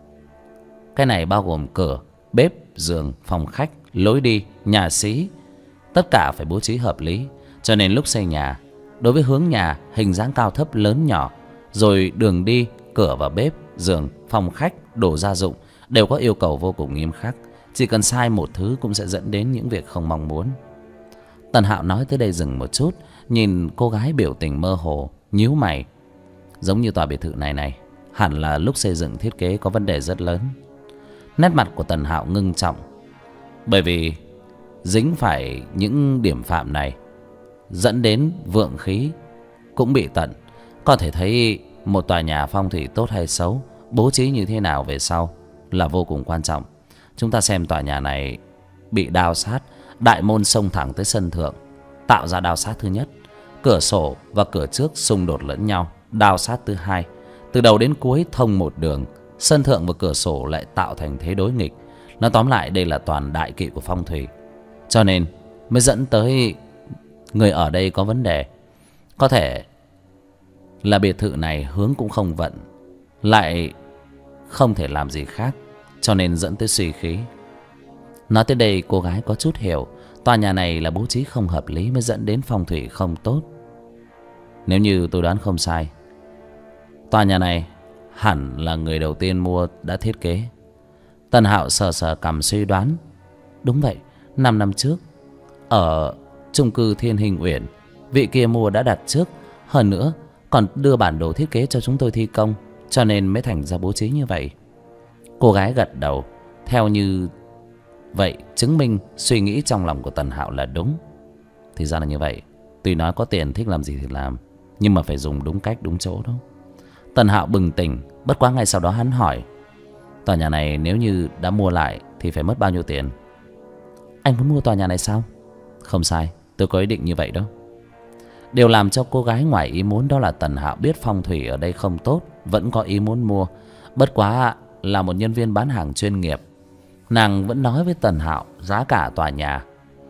Cái này bao gồm cửa, bếp, giường, phòng khách, lối đi, nhà xí. Tất cả phải bố trí hợp lý. Cho nên lúc xây nhà, đối với hướng nhà, hình dáng cao thấp lớn nhỏ, rồi đường đi, cửa và bếp, giường, phòng khách, đồ gia dụng đều có yêu cầu vô cùng nghiêm khắc. Chỉ cần sai một thứ cũng sẽ dẫn đến những việc không mong muốn. Tần Hạo nói tới đây dừng một chút, nhìn cô gái biểu tình mơ hồ, nhíu mày. Giống như tòa biệt thự này hẳn là lúc xây dựng thiết kế có vấn đề rất lớn. Nét mặt của Tần Hạo ngưng trọng, bởi vì dính phải những điểm phạm này dẫn đến vượng khí cũng bị tận. Có thể thấy một tòa nhà phong thủy tốt hay xấu, bố trí như thế nào về sau là vô cùng quan trọng. Chúng ta xem tòa nhà này bị đao sát, đại môn xông thẳng tới sân thượng, tạo ra đao sát thứ nhất. Cửa sổ và cửa trước xung đột lẫn nhau, đao sát thứ hai. Từ đầu đến cuối thông một đường, sân thượng và cửa sổ lại tạo thành thế đối nghịch. Nói tóm lại đây là toàn đại kỵ của phong thủy. Cho nên mới dẫn tới người ở đây có vấn đề. Có thể là biệt thự này hướng cũng không vận, lại không thể làm gì khác, cho nên dẫn tới suy khí. Nói tới đây cô gái có chút hiểu, tòa nhà này là bố trí không hợp lý mới dẫn đến phong thủy không tốt. Nếu như tôi đoán không sai, tòa nhà này hẳn là người đầu tiên mua đã thiết kế. Tần Hạo sờ sờ cằm suy đoán. Đúng vậy, 5 năm trước ở chung cư Thiên Hình Uyển, vị kia mua đã đặt trước, hơn nữa còn đưa bản đồ thiết kế cho chúng tôi thi công, cho nên mới thành ra bố trí như vậy. Cô gái gật đầu, theo như vậy chứng minh suy nghĩ trong lòng của Tần Hạo là đúng. Thì ra là như vậy. Tuy nói có tiền thích làm gì thì làm, nhưng mà phải dùng đúng cách đúng chỗ đó. Tần Hạo bừng tỉnh. Bất quá ngay sau đó hắn hỏi, tòa nhà này nếu như đã mua lại thì phải mất bao nhiêu tiền? Anh muốn mua tòa nhà này sao? Không sai, tôi có ý định như vậy đó. Điều làm cho cô gái ngoài ý muốn đó là Tần Hạo biết phong thủy ở đây không tốt, vẫn có ý muốn mua. Bất quá là một nhân viên bán hàng chuyên nghiệp, nàng vẫn nói với Tần Hạo giá cả tòa nhà.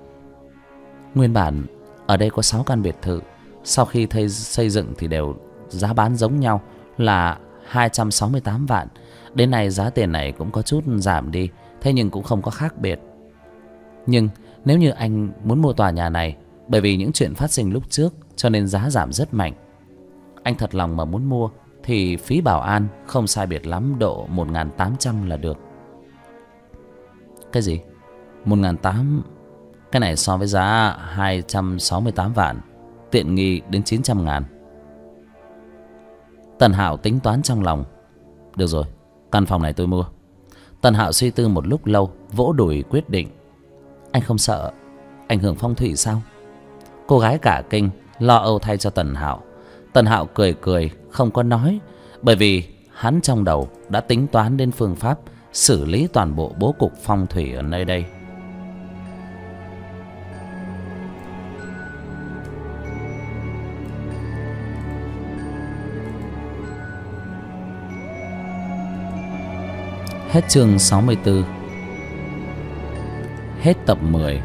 Nguyên bản ở đây có 6 căn biệt thự, sau khi xây dựng thì đều giá bán giống nhau là 268 vạn. Đến nay giá tiền này cũng có chút giảm đi, thế nhưng cũng không có khác biệt. Nhưng nếu như anh muốn mua tòa nhà này, bởi vì những chuyện phát sinh lúc trước cho nên giá giảm rất mạnh. Anh thật lòng mà muốn mua thì phí bảo an không sai biệt lắm độ 1.800 là được. Cái gì? 1.800? Cái này so với giá 268 vạn tiện nghi đến 900.000. Tần Hạo tính toán trong lòng. Được rồi, căn phòng này tôi mua. Tần Hạo suy tư một lúc lâu, vỗ đùi quyết định. Anh không sợ ảnh hưởng phong thủy sao? Cô gái cả kinh, lo âu thay cho Tần Hạo. Tần Hạo cười cười, không có nói, bởi vì hắn trong đầu đã tính toán đến phương pháp xử lý toàn bộ bố cục phong thủy ở nơi đây. Hết chương 64. Hết tập 10.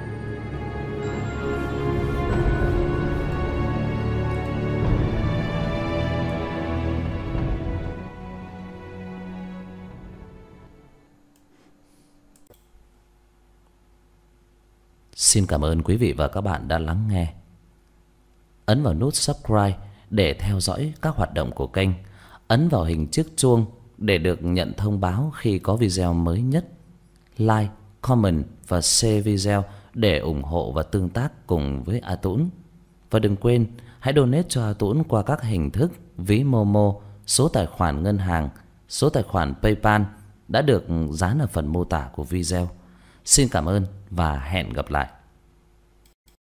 Xin cảm ơn quý vị và các bạn đã lắng nghe. Ấn vào nút subscribe để theo dõi các hoạt động của kênh. Ấn vào hình chiếc chuông để được nhận thông báo khi có video mới nhất. Like, comment và share video để ủng hộ và tương tác cùng với A Tũng. Và đừng quên hãy donate cho A Tũng qua các hình thức ví Momo, số tài khoản ngân hàng, số tài khoản PayPal đã được dán ở phần mô tả của video. Xin cảm ơn và hẹn gặp lại.